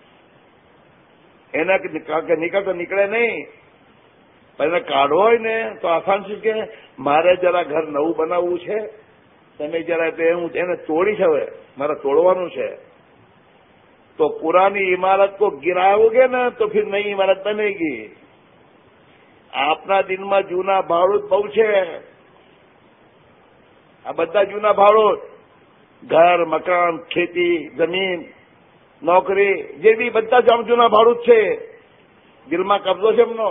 એના કે નીકળતા નીકળે નહીં. પહેલા કાઢવો હોય ને તો આસાન છે કે મારે જરા ઘર નવું બનાવવું છે, તમે જરા હું એને તોડી છે, હવે મારે તોડવાનું છે. તો પુરાની ઇમારત को गिराओगे ना तो फिर नई इमारत बनेगी. આપના દિનમાં જૂના ભાડૂત બહુ છે. આ બધા જૂના ભાડૂત, ઘર, મકાન, ખેતી, જમીન, નોકરી, જે બી બધા જૂના ભાડૂત છે. દિલમાં કબજો છે એમનો.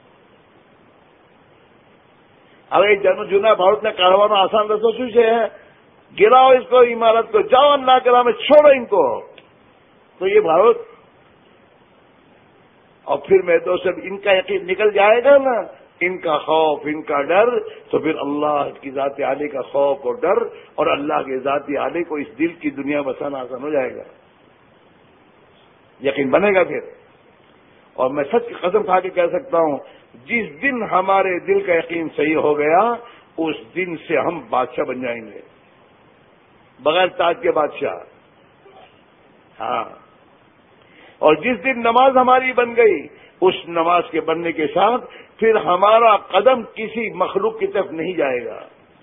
હવે જૂના ભાડૂતને કાઢવાનો આસાન રસ્તો શું છે? गिराओ इसको इमारत को, जाओ अल्लाह के राह में, छोड़ो इनको. तो ये भारत, और फिर मैं दोस्त इनका यकीन निकल जाएगा ना, इनका खौफ, इनका डर, तो फिर अल्लाह की ज़ात आली का खौफ और डर और अल्लाह के ज़ात आली को इस दिल की दुनिया बसाना आसान हो जाएगा. यकीन बनेगा फिर. और मैं सच की कसम खा के कह सकता हूं, जिस दिन हमारे दिल का यकीन सही हो गया उस दिन से हम बादशाह बन जाएंगे, बगैर ताज के बादशाह. हाँ, और जिस दिन नमाज हमारी बन गई उस नमाज के बनने के साथ फिर हमारा कदम किसी मखलूक की तरफ नहीं जाएगा.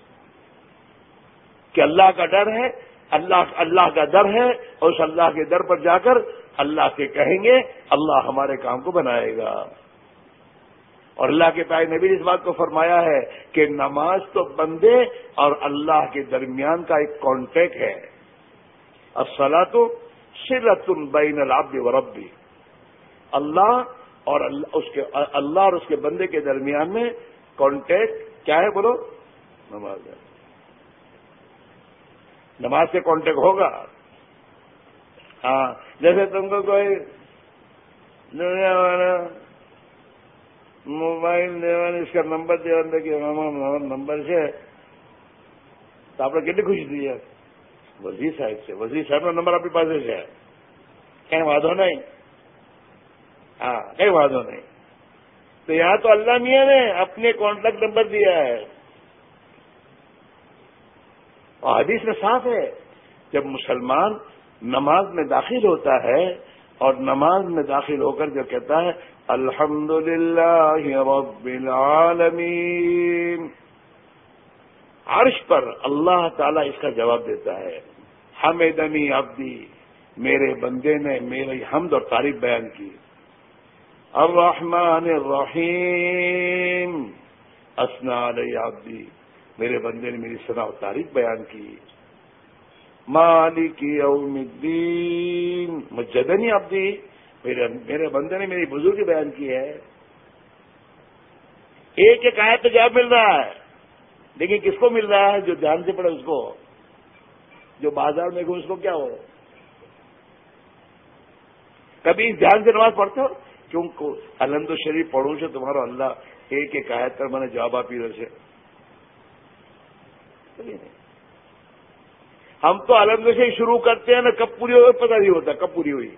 कि अल्लाह का डर है, अल्लाह का डर है, और उस अल्लाह के दर पर जाकर अल्लाह से कहेंगे, अल्लाह हमारे काम को बनाएगा. और अल्लाह के प्यारे नबी ने इस बात को फरमाया है कि नमाज तो बंदे और अल्लाह के दरमियान का एक कॉन्टैक्ट है. अस्सलातु सिलतुन बैनल अब्दि व रब्बी. अल्लाह और उसके बंदे के दरमियान में कॉन्टैक्ट क्या है? बोलो, नमाज है. नमाज से कॉन्टैक्ट होगा. हाँ, जैसे तुमको कोई दुनिया वाला મોબાઈલ દેવાની, इसका નંબર દેવાનો કે નંબર છે, તો આપણે કેટલી ખુશી થઈ જાય. વઝીર સાહેબ છે, વઝીર સાહેબનો નંબર આપણી પાસે છે, કઈ વાંધો નહીં. हाँ, कई वादों नहीं. तो यहाँ तो अल्लाह मियाँ ने अपने कॉन्टैक्ट नंबर दिया है. और हदीस में साफ है, जब मुसलमान नमाज में दाखिल होता है और नमाज में दाखिल होकर जो कहता है अल्हम्दुलिल्लाहि रब्बिल आलमीन, अर्श पर अल्लाह ताला इसका जवाब देता है, हमेदनी अब्दी, मेरे बंदे ने मेरी हम्द और तारीफ बयान की. अर्रहमान अर्रहीम, अस्ना अलैहि अब्दी, मेरे बंदे ने मेरी सना और तारीफ बयान की. मालिकी यौमिद्दीन, मज्जदनी अब्दी, मेरे बंदे ने मेरी बुजुर्गी बयान की है. एक एक आयत तो जवाब मिल रहा है, लेकिन किसको मिल रहा है? जो ध्यान से पढ़े उसको. जो बाजार में घूम उसको क्या हो? कभी ध्यान से नमाज पढ़ते हो? क्यों अलहमद शरीफ पढ़ू छो तुम्हारो अल्लाह एक एक आयत पर મને જવાબ આપી રહ્યો છે. हम तो अलहमद से शुरू करते हैं ना, कब पूरी हुई पता नहीं होता, कब पूरी हुई.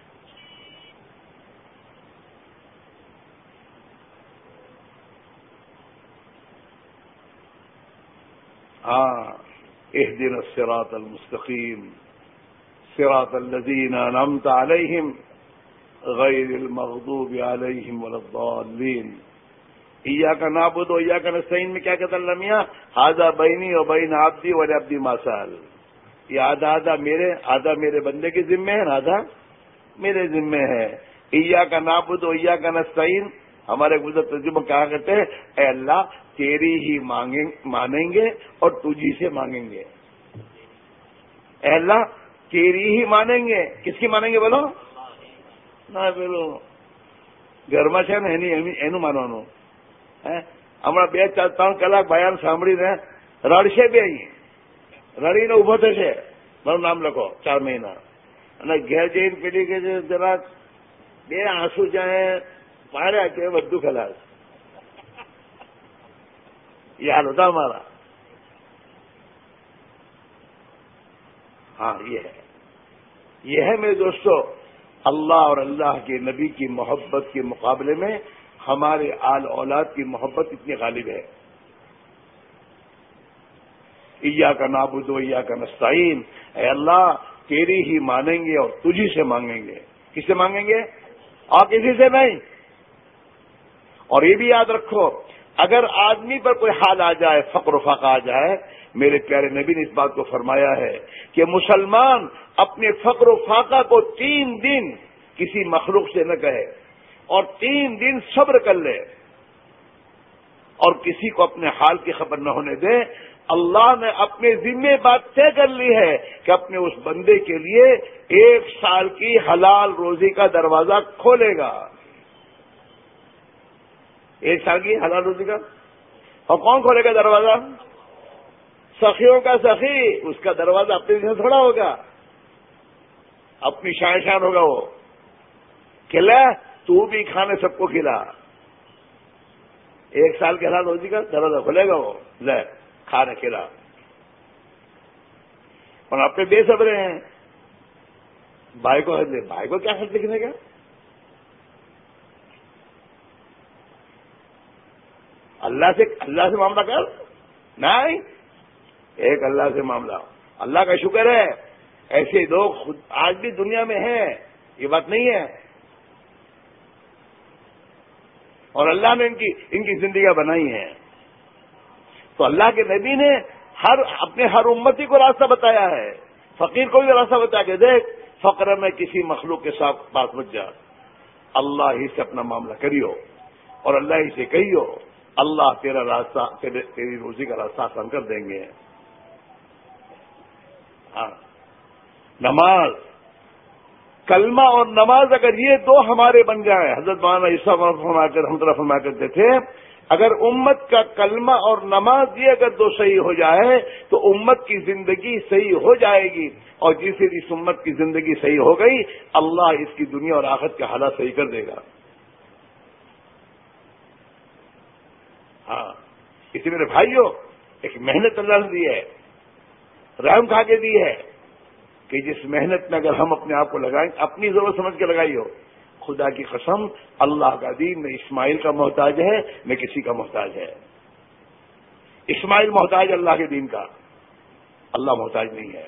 हाँ, इहदिना सिरातल मुस्तकीम सिरातल लज़ीना अनअमत अलैहिम गैरिल मग़दूबि अलैहिम वलद्दाल्लीन. इय्याका नअबुदु व इय्याका नस्तईन में क्या कहता अल्लाह मियां? हाज़ा बैनी व बैन अब्दी व अब्दी मा सअल. ये आधा मेरे बंदे के जिम्मे है, आधा मेरे जिम्मे है. इय्याका नअबुदु व इय्याका नस्तईन, हमारे गुज़र तर्जुमा कहा करते हैं, ऐ अल्लाह तेरी ही मानेंगे और तुझी से मांगेंगे. ऐ अल्लाह तेरी ही मानेंगे. किसकी मानेंगे बोलो? ના પેલું ઘરમાં છે ને એનું માનવાનું. હમણાં 2-3 કલાક બયાન સાંભળીને રડશે બે અહીં, રડીને ઉભો થશે, મારું નામ લખો 4 મહિના, અને ઘેર જઈને પેલી કે જરાક 2 આંસુ જાય પાડ્યા કે બધું ખલાસ. ये हाल होता हमारा. हाँ ये है मेरे दोस्तों, अल्लाह और अल्लाह के नबी की मोहब्बत के मुकाबले में हमारे आल औलाद की मोहब्बत इतनी गालिब है. इय्याका नाबुदु व इय्याका नस्तईन, ऐ अल्लाह तेरी ही मानेंगे और तुझी से मांगेंगे. किससे मांगेंगे? और किसी से नहीं. और ये भी याद रखो, अगर आदमी पर कोई हाल आ जाए, फक्र फाका आ जाए, मेरे प्यारे नबी ने इस बात को फरमाया है कि मुसलमान अपने फक्र फाका को 3 दिन किसी मखलूक से न कहे और 3 दिन सब्र कर ले और किसी को अपने हाल की खबर न होने दे. अल्लाह ने अपने जिम्मे बात तय कर ली है कि अपने उस बंदे के लिए 1 साल की हलाल रोजी का दरवाजा खोलेगा. 1 साल की हलाल रोजी का. और कौन खोलेगा दरवाजा? सखियों का सखी. उसका दरवाजा अपने से थोड़ा होगा, अपनी शान होगा. वो खिला, तू भी खाने सबको खिला. 1 साल की हलाल रोजी का दरवाजा खोलेगा वो, ले खाने खिला. और अपने बेसब्रे हैं, भाई को क्या खत लिखने का? अल्लाह से मामला कर. नहीं, एक अल्लाह से मामला. अल्लाह का शुक्र है ऐसे लोग खुद आज भी दुनिया में हैं, ये बात नहीं है. और अल्लाह ने इनकी जिंदगियां बनाई हैं. तो अल्लाह के नबी ने अपने हर उम्मती को रास्ता बताया है. फकीर को भी रास्ता बताया कि देख, फक्र में किसी मखलूक के साथ पास मत जा, अल्लाह ही से अपना मामला करियो और अल्लाह ही से कहियो. अल्लाह तेरा रास्ता, तेरी रोजी का रास्ता आसान कर देंगे. हाँ, नमाज, कलमा और नमाज अगर ये 2 हमारे बन जाए, हजरत मौलाना ईसा फरमा करते थे, अगर उम्मत का कलमा और नमाज ये अगर 2 सही हो जाए तो उम्मत की जिंदगी सही हो जाएगी. और जिससे इस उम्मत की जिंदगी सही हो गई, अल्लाह इसकी दुनिया और आखिरत का हालात सही कर देगा. हाँ, इसी मेरे भाइयों, एक मेहनत अल्लाह ने दी है, रहम खा के दी है कि जिस मेहनत में अगर हम अपने आप को लगाएं, अपनी जरूरत समझ के लगाई हो, खुदा की कसम, अल्लाह का दीन न इस्माइल का मोहताज है न किसी का मोहताज है. इस्माइल मोहताज अल्लाह के दीन का, अल्लाह मोहताज नहीं है.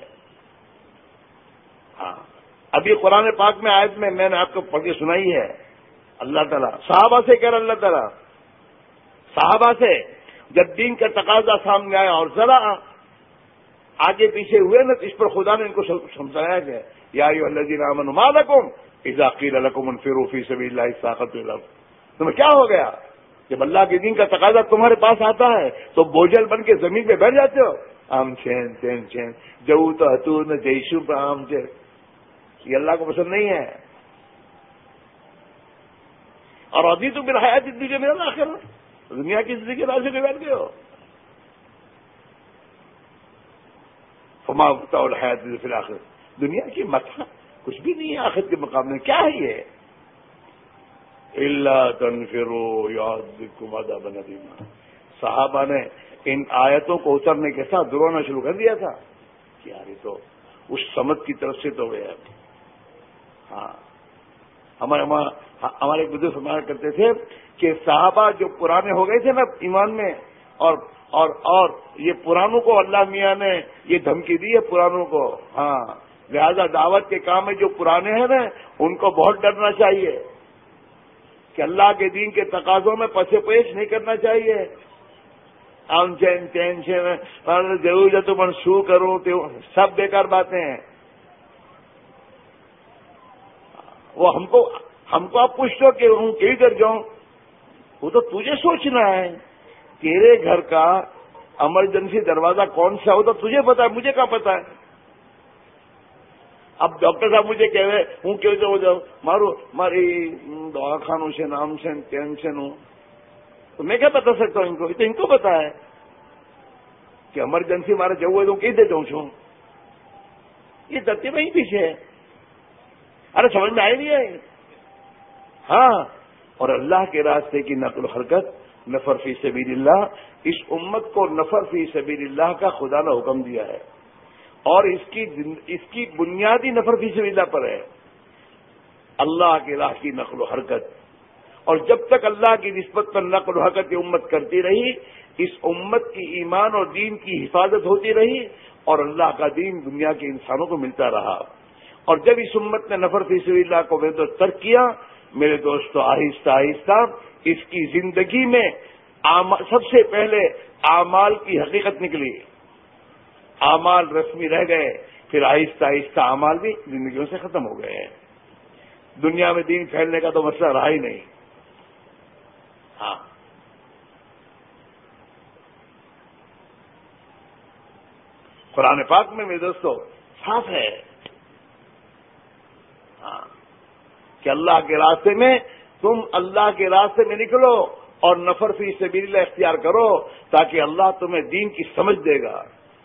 हाँ, अभी कुरान पाक में आयत में मैंने आपको पढ़ के सुनाई है. अल्लाह ताला सहाबा से कह रहा, अल्लाह ताला सहाबा से जब दीन का तकाजा सामने आया और जरा आगे पीछे हुए ना, तो इस पर खुदा ने इनको समझाया गया, या अय्युहल्लज़ीना आमनू मा लकुम इज़ा क़ीला लकुम इन्फ़िरू फ़ी सबीलिल्लाहि साक़तुल अर्ज़. तुम्हें क्या हो गया? जब अल्लाह के दीन का तकाजा तुम्हारे पास आता है तो बोझल बन के जमीन पे बैठ जाते हो. आम चैन चैन चैन जऊ तो हतू न जैशु पर आम चैन. ये अल्लाह को पसंद नहीं है. और अभी तो बिल हयात दुनिया में आखिर दुनिया की जिंदगी रास्ते में बैठ गए हो. फमा बताओ हयात फिल आखिर, दुनिया की मथा कुछ भी नहीं है आखिरत के मुकाबले में. क्या है ये? इल्ला तनफिरू युअज़्ज़िबकुम अज़ाबन अलीमा. सहाबा ने इन आयतों को उतरने के साथ रोना शुरू कर दिया था कि यार ये तो उस समझ की तरफ से तो गया. हाँ, हमारे एक बुजुर्ग फरमाया करते थे कि सहाबा जो पुराने हो गए थे ना ईमान में, और ये पुरानों को अल्लाह मियां ने ये धमकी दी है पुरानों को. हाँ, लिहाजा दावत के काम में जो पुराने हैं ना, उनको बहुत डरना चाहिए कि अल्लाह के दीन के तकाजों में पसे पेश नहीं करना चाहिए. आम चैन टेंशन जरूर तो मन शू करूं तो सब बेकार बातें हैं. वो हमको आप पूछ लो कि हूं कहीं कर जाऊं, वो तो तुझे सोचना है. तेरे घर का इमरजेंसी दरवाजा कौन सा हो तो तुझे पता है, मुझे क्या पता है. अब डॉक्टर साहब मुझे कह रहे हूं क्यों हो जाओ मारी दवाखानों से नाम से टेंशन हूं. تو میں کیا بتا سکتا ہوں ان کو؟ یہ تو ان کو پتا ہے کہ ایمرجنسی مارے جاؤ تو کہتے جاؤں چھو. یہ ترتیب وہیں پیچھے ہے. ارے سمجھ میں آئے نہیں آئے؟ ہاں. اور اللہ کے راستے کی نقل و حرکت نفر فی سبیل اللہ، اس امت کو نفر فی سبیل اللہ کا خدا نے حکم دیا ہے، اور اس کی بنیادی نفر فی سبیل اللہ پر ہے، اللہ کی راہ کی نقل و حرکت. اور جب تک اللہ کی نسبت پر نقل و حرکت یہ امت کرتی رہی، اس امت کی ایمان اور دین کی حفاظت ہوتی رہی، اور اللہ کا دین دنیا کے انسانوں کو ملتا رہا. اور جب اس امت نے نفر فی سبیل اللہ کو ترک کیا، میرے دوستو، آہستہ آہستہ اس کی زندگی میں سب سے پہلے اعمال کی حقیقت نکلی. اعمال رسمی رہ گئے، پھر آہستہ آہستہ اعمال بھی زندگیوں سے ختم ہو گئے ہیں. دنیا میں دین پھیلنے کا تو مسئلہ رہا ہی نہیں. ہاں، قرآن پاک میں میرے دوستو صاف ہے کہ اللہ کے راستے میں تم اللہ کے راستے میں نکلو اور نفر فی سبیل اللہ اختیار کرو، تاکہ اللہ تمہیں دین کی سمجھ دے گا.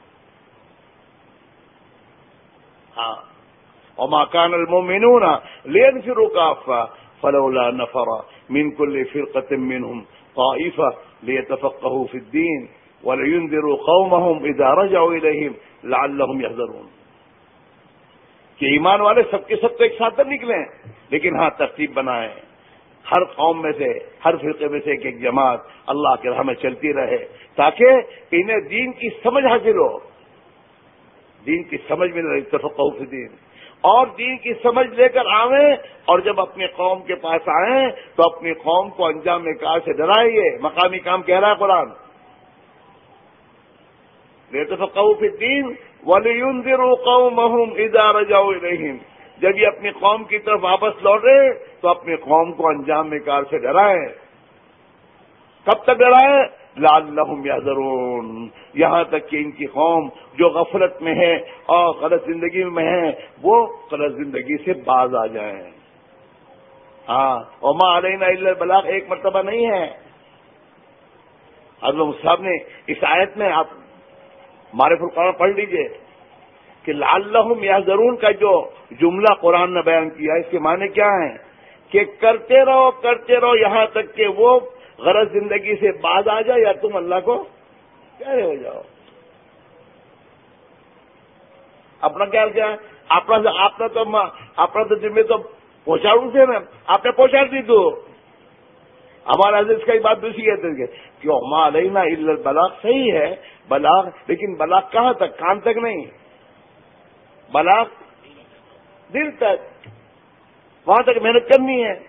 ہاں. وما كان المؤمنون لينفروا كافة فلولا نفر من كل فرقة منهم طائفة ليتفقهوا في الدين ولينذروا قومهم إذا رجعوا إليهم لعلهم يحذرون. کہ ایمان والے سب کے سب تو ایک ساتھ نکلیں، لیکن ہاں ترتیب بنائیں. ہر قوم میں سے، ہر فرقے میں سے ایک جماعت اللہ کے راہ میں چلتی رہے، تاکہ انہیں دین کی سمجھ حاصل ہو. دین کی سمجھ میں تفقہوا فی الدین، اور دین کی سمجھ لے کر آئیں، اور جب اپنے قوم کے پاس آئیں تو اپنی قوم کو انجام کار سے ڈرائیے. مقامی کام کہہ رہا ہے قرآن. لِيَتَفَقَّهُوا فِي الدِّينِ وَلِيُنذِرُوا قَوْمَهُمْ إِذَا رَجَعُوا إِلَيْهِمْ. جب یہ اپنی قوم کی طرف واپس لوٹے تو اپنی قوم کو انجام کار سے ڈرائیں. کب تک ڈرائیں؟ لعلہم یحذرون، یہاں تک کہ ان کی قوم جو غفلت میں ہے اور غلط زندگی میں ہے، وہ غلط زندگی سے باز آ جائیں. ہاں. وما علینا الا البلاغ ایک مرتبہ نہیں ہے. حضرت صاحب نے اس آیت میں، آپ معرفت القرآن پڑھ لیجئے کہ لعلہم یحذرون کا جو جملہ قرآن نے بیان کیا، اس کے معنی کیا ہیں؟ کہ کرتے رہو یہاں تک کہ وہ غلط زندگی سے باز آ جائے یا تم اللہ کو پیارے ہو جاؤ. اپنا کیا ہے؟ اپنا تو ذمہ تو پہنچاڑوں سے نا، آپ نے پہنچا دی. تو ہمارا حضرت کا بات دوسری کہتے ہیں کہ وما علینا الا البلاغ. صحیح ہے بلاغ، لیکن بلاغ کہاں تک؟ کان تک نہیں، بلاغ دل تک، وہاں تک محنت کرنی ہے.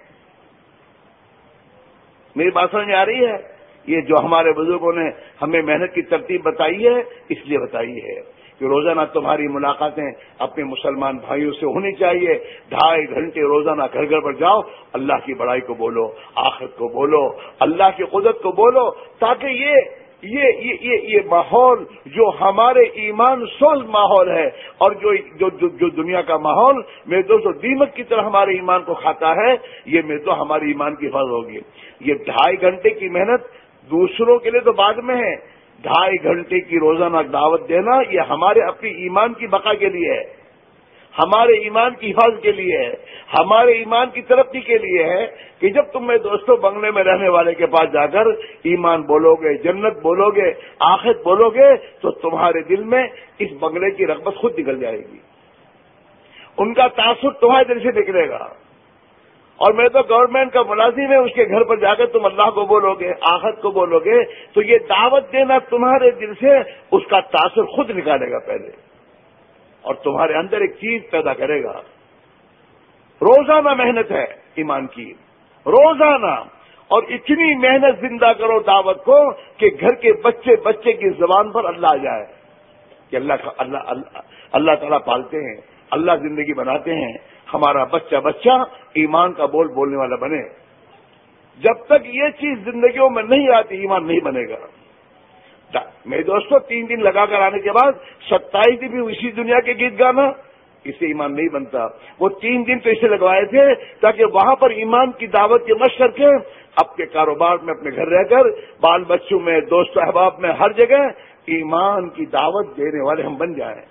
میری بات سمجھ میں آ رہی ہے؟ یہ جو ہمارے بزرگوں نے ہمیں محنت کی ترتیب بتائی ہے، اس لیے بتائی ہے کہ روزانہ تمہاری ملاقاتیں اپنے مسلمان بھائیوں سے ہونی چاہیے. 2.5 گھنٹے روزانہ گھر گھر پر جاؤ، اللہ کی بڑائی کو بولو، آخرت کو بولو، اللہ کی قدرت کو بولو، تاکہ یہ ماحول جو ہمارے ایمان سوز ماحول ہے، اور جو دنیا کا ماحول میرے دوستو دیمک کی طرح ہمارے ایمان کو کھاتا ہے، یہ میرے تو ہماری ایمان کی حفاظت ہوگی. یہ 2.5 گھنٹے کی محنت دوسروں کے لیے تو بعد میں ہے. 2.5 گھنٹے کی روزانہ دعوت دینا یہ ہمارے اپنی ایمان کی بقا کے لیے ہے، ہمارے ایمان کی حفاظت کے لیے ہے، ہمارے ایمان کی ترقی کے لیے ہے. کہ جب تم میں دوستوں بنگلے میں رہنے والے کے پاس جا کر ایمان بولو گے، جنت بولو گے، آخرت بولو گے، تو تمہارے دل میں اس بنگلے کی رغبت خود نکل جائے گی، ان کا تاثر تمہارے دل سے نکلے گا. اور میں تو گورنمنٹ کا ملازم ہے، اس کے گھر پر جا کر تم اللہ کو بولو گے، آخرت کو بولو گے، تو یہ دعوت دینا تمہارے دل سے اس کا تاثر خود نکالے گا پہلے، اور تمہارے اندر ایک چیز پیدا کرے گا. روزانہ محنت ہے ایمان کی، روزانہ. اور اتنی محنت زندہ کرو دعوت کو کہ گھر کے بچے کی زبان پر اللہ آ جائے کہ اللہ تعالیٰ پالتے ہیں، اللہ زندگی بناتے ہیں، ہمارا بچہ ایمان کا بولنے والا بنے. جب تک یہ چیز زندگیوں میں نہیں آتی، ایمان نہیں بنے گا. میرے دوستوں 3 دن لگا کر آنے کے بعد 27 دن بھی اسی دنیا کے گیت گانا، اسے ایمان نہیں بنتا. وہ 3 دن تو اسے لگوائے تھے تاکہ وہاں پر ایمان کی دعوت کی مشق کر کے اپنے کاروبار میں، اپنے گھر رہ کر، بال بچوں میں، دوست احباب میں، ہر جگہ ایمان کی دعوت دینے والے ہم بن جائیں.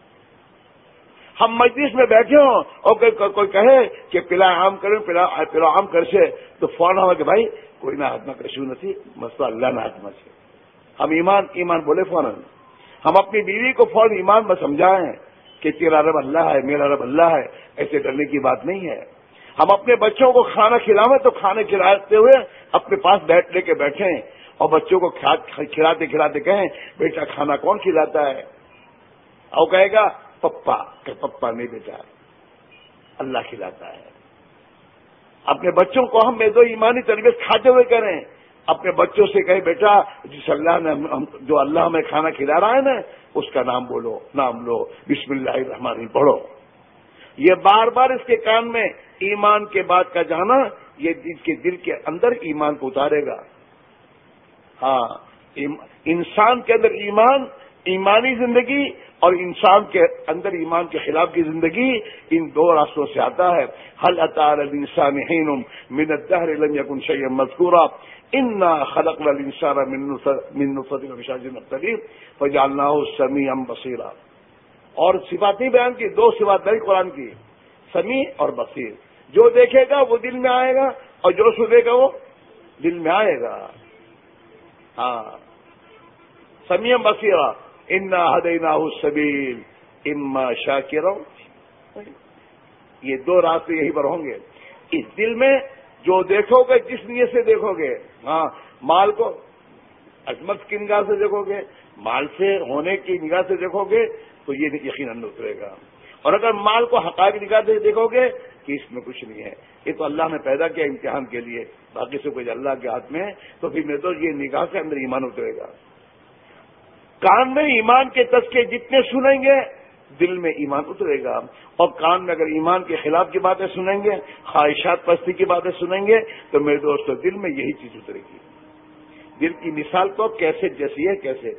ہم مجلس میں بیٹھے ہوں اور کوئی کہے کہ پلا عام کریں، پلا عام کرشے تو فوراً ہوا کہ بھائی کوئی نہ ہاتھ میں کشو نہیں، مسئلہ اللہ نہ ہاتھ میں سے. ہم ایمان بولے فوراً. ہم اپنی بیوی کو فوراً ایمان میں سمجھائیں کہ تیرا رب اللہ ہے، میرا رب اللہ ہے. ایسے ڈرنے کی بات نہیں ہے. ہم اپنے بچوں کو کھانا کھلاویں تو کھانے کھلاتے ہوئے اپنے پاس لے کے بیٹھیں اور بچوں کو کھلاتے کھلاتے کہیں بیٹا کھانا کون کھلاتا ہے؟ اور کہے گا پپا، کہ پپا نہیں بیٹا اللہ کھلاتا ہے. اپنے بچوں کو ہم دو ایمانی تربیت کھاتے ہوئے کریں. اپنے بچوں سے کہیں بیٹا جس اللہ نے جو اللہ ہمیں کھانا کھلا رہا ہے نا اس کا نام بولو، نام لو، بسم اللہ الرحمن الرحیم پڑھو. یہ بار بار اس کے کان میں ایمان کے بات کا جانا یہ اس کے دل کے اندر ایمان کو اتارے گا. ہاں، انسان کے اندر ایمان، ایمانی زندگی اور انسان کے اندر ایمان کے خلاف کی زندگی، ان 2 راستوں سے آتا ہے. هل اتى على الانسان حين من الدهر لم يكن شيئا مذكورا انا خلقنا الانسان من نطفة امشاج نبتليه فجعلناه سميعا بصيرا. اور صفات نہیں بیان کی، 2 صفات نہیں قرآن کی، سمیع اور بصیر. جو دیکھے گا وہ دل میں آئے گا اور جو سنے گا وہ دل میں آئے گا. ہاں، سمیع بصیرا انا ہدیناہ السبیل اما شاکرا. یہ 2 راستے یہی پر ہوں گے. اس دل میں جو دیکھو گے، جس نیت سے دیکھو گے، ہاں مال کو عظمت کی نگاہ سے دیکھو گے، مال سے ہونے کی نگاہ سے دیکھو گے تو یہ یقیناً اترے گا. اور اگر مال کو حقائق نگاہ سے دیکھو گے کہ اس میں کچھ نہیں ہے، یہ تو اللہ نے پیدا کیا امتحان کے لیے، باقی سے کچھ اللہ کے ہاتھ میں ہے، تو پھر میں تو یہ نگاہ سے اندر ایمان اترے گا. کان میں ایمان کے تذکرے جتنے سنیں گے دل میں ایمان اترے گا. اور کان میں اگر ایمان کے خلاف کی باتیں سنیں گے، خواہشات پستی کی باتیں سنیں گے تو میرے دوستو دل میں یہی چیز اترے گی. دل کی مثال تو کیسٹ جیسی ہے. کیسٹ،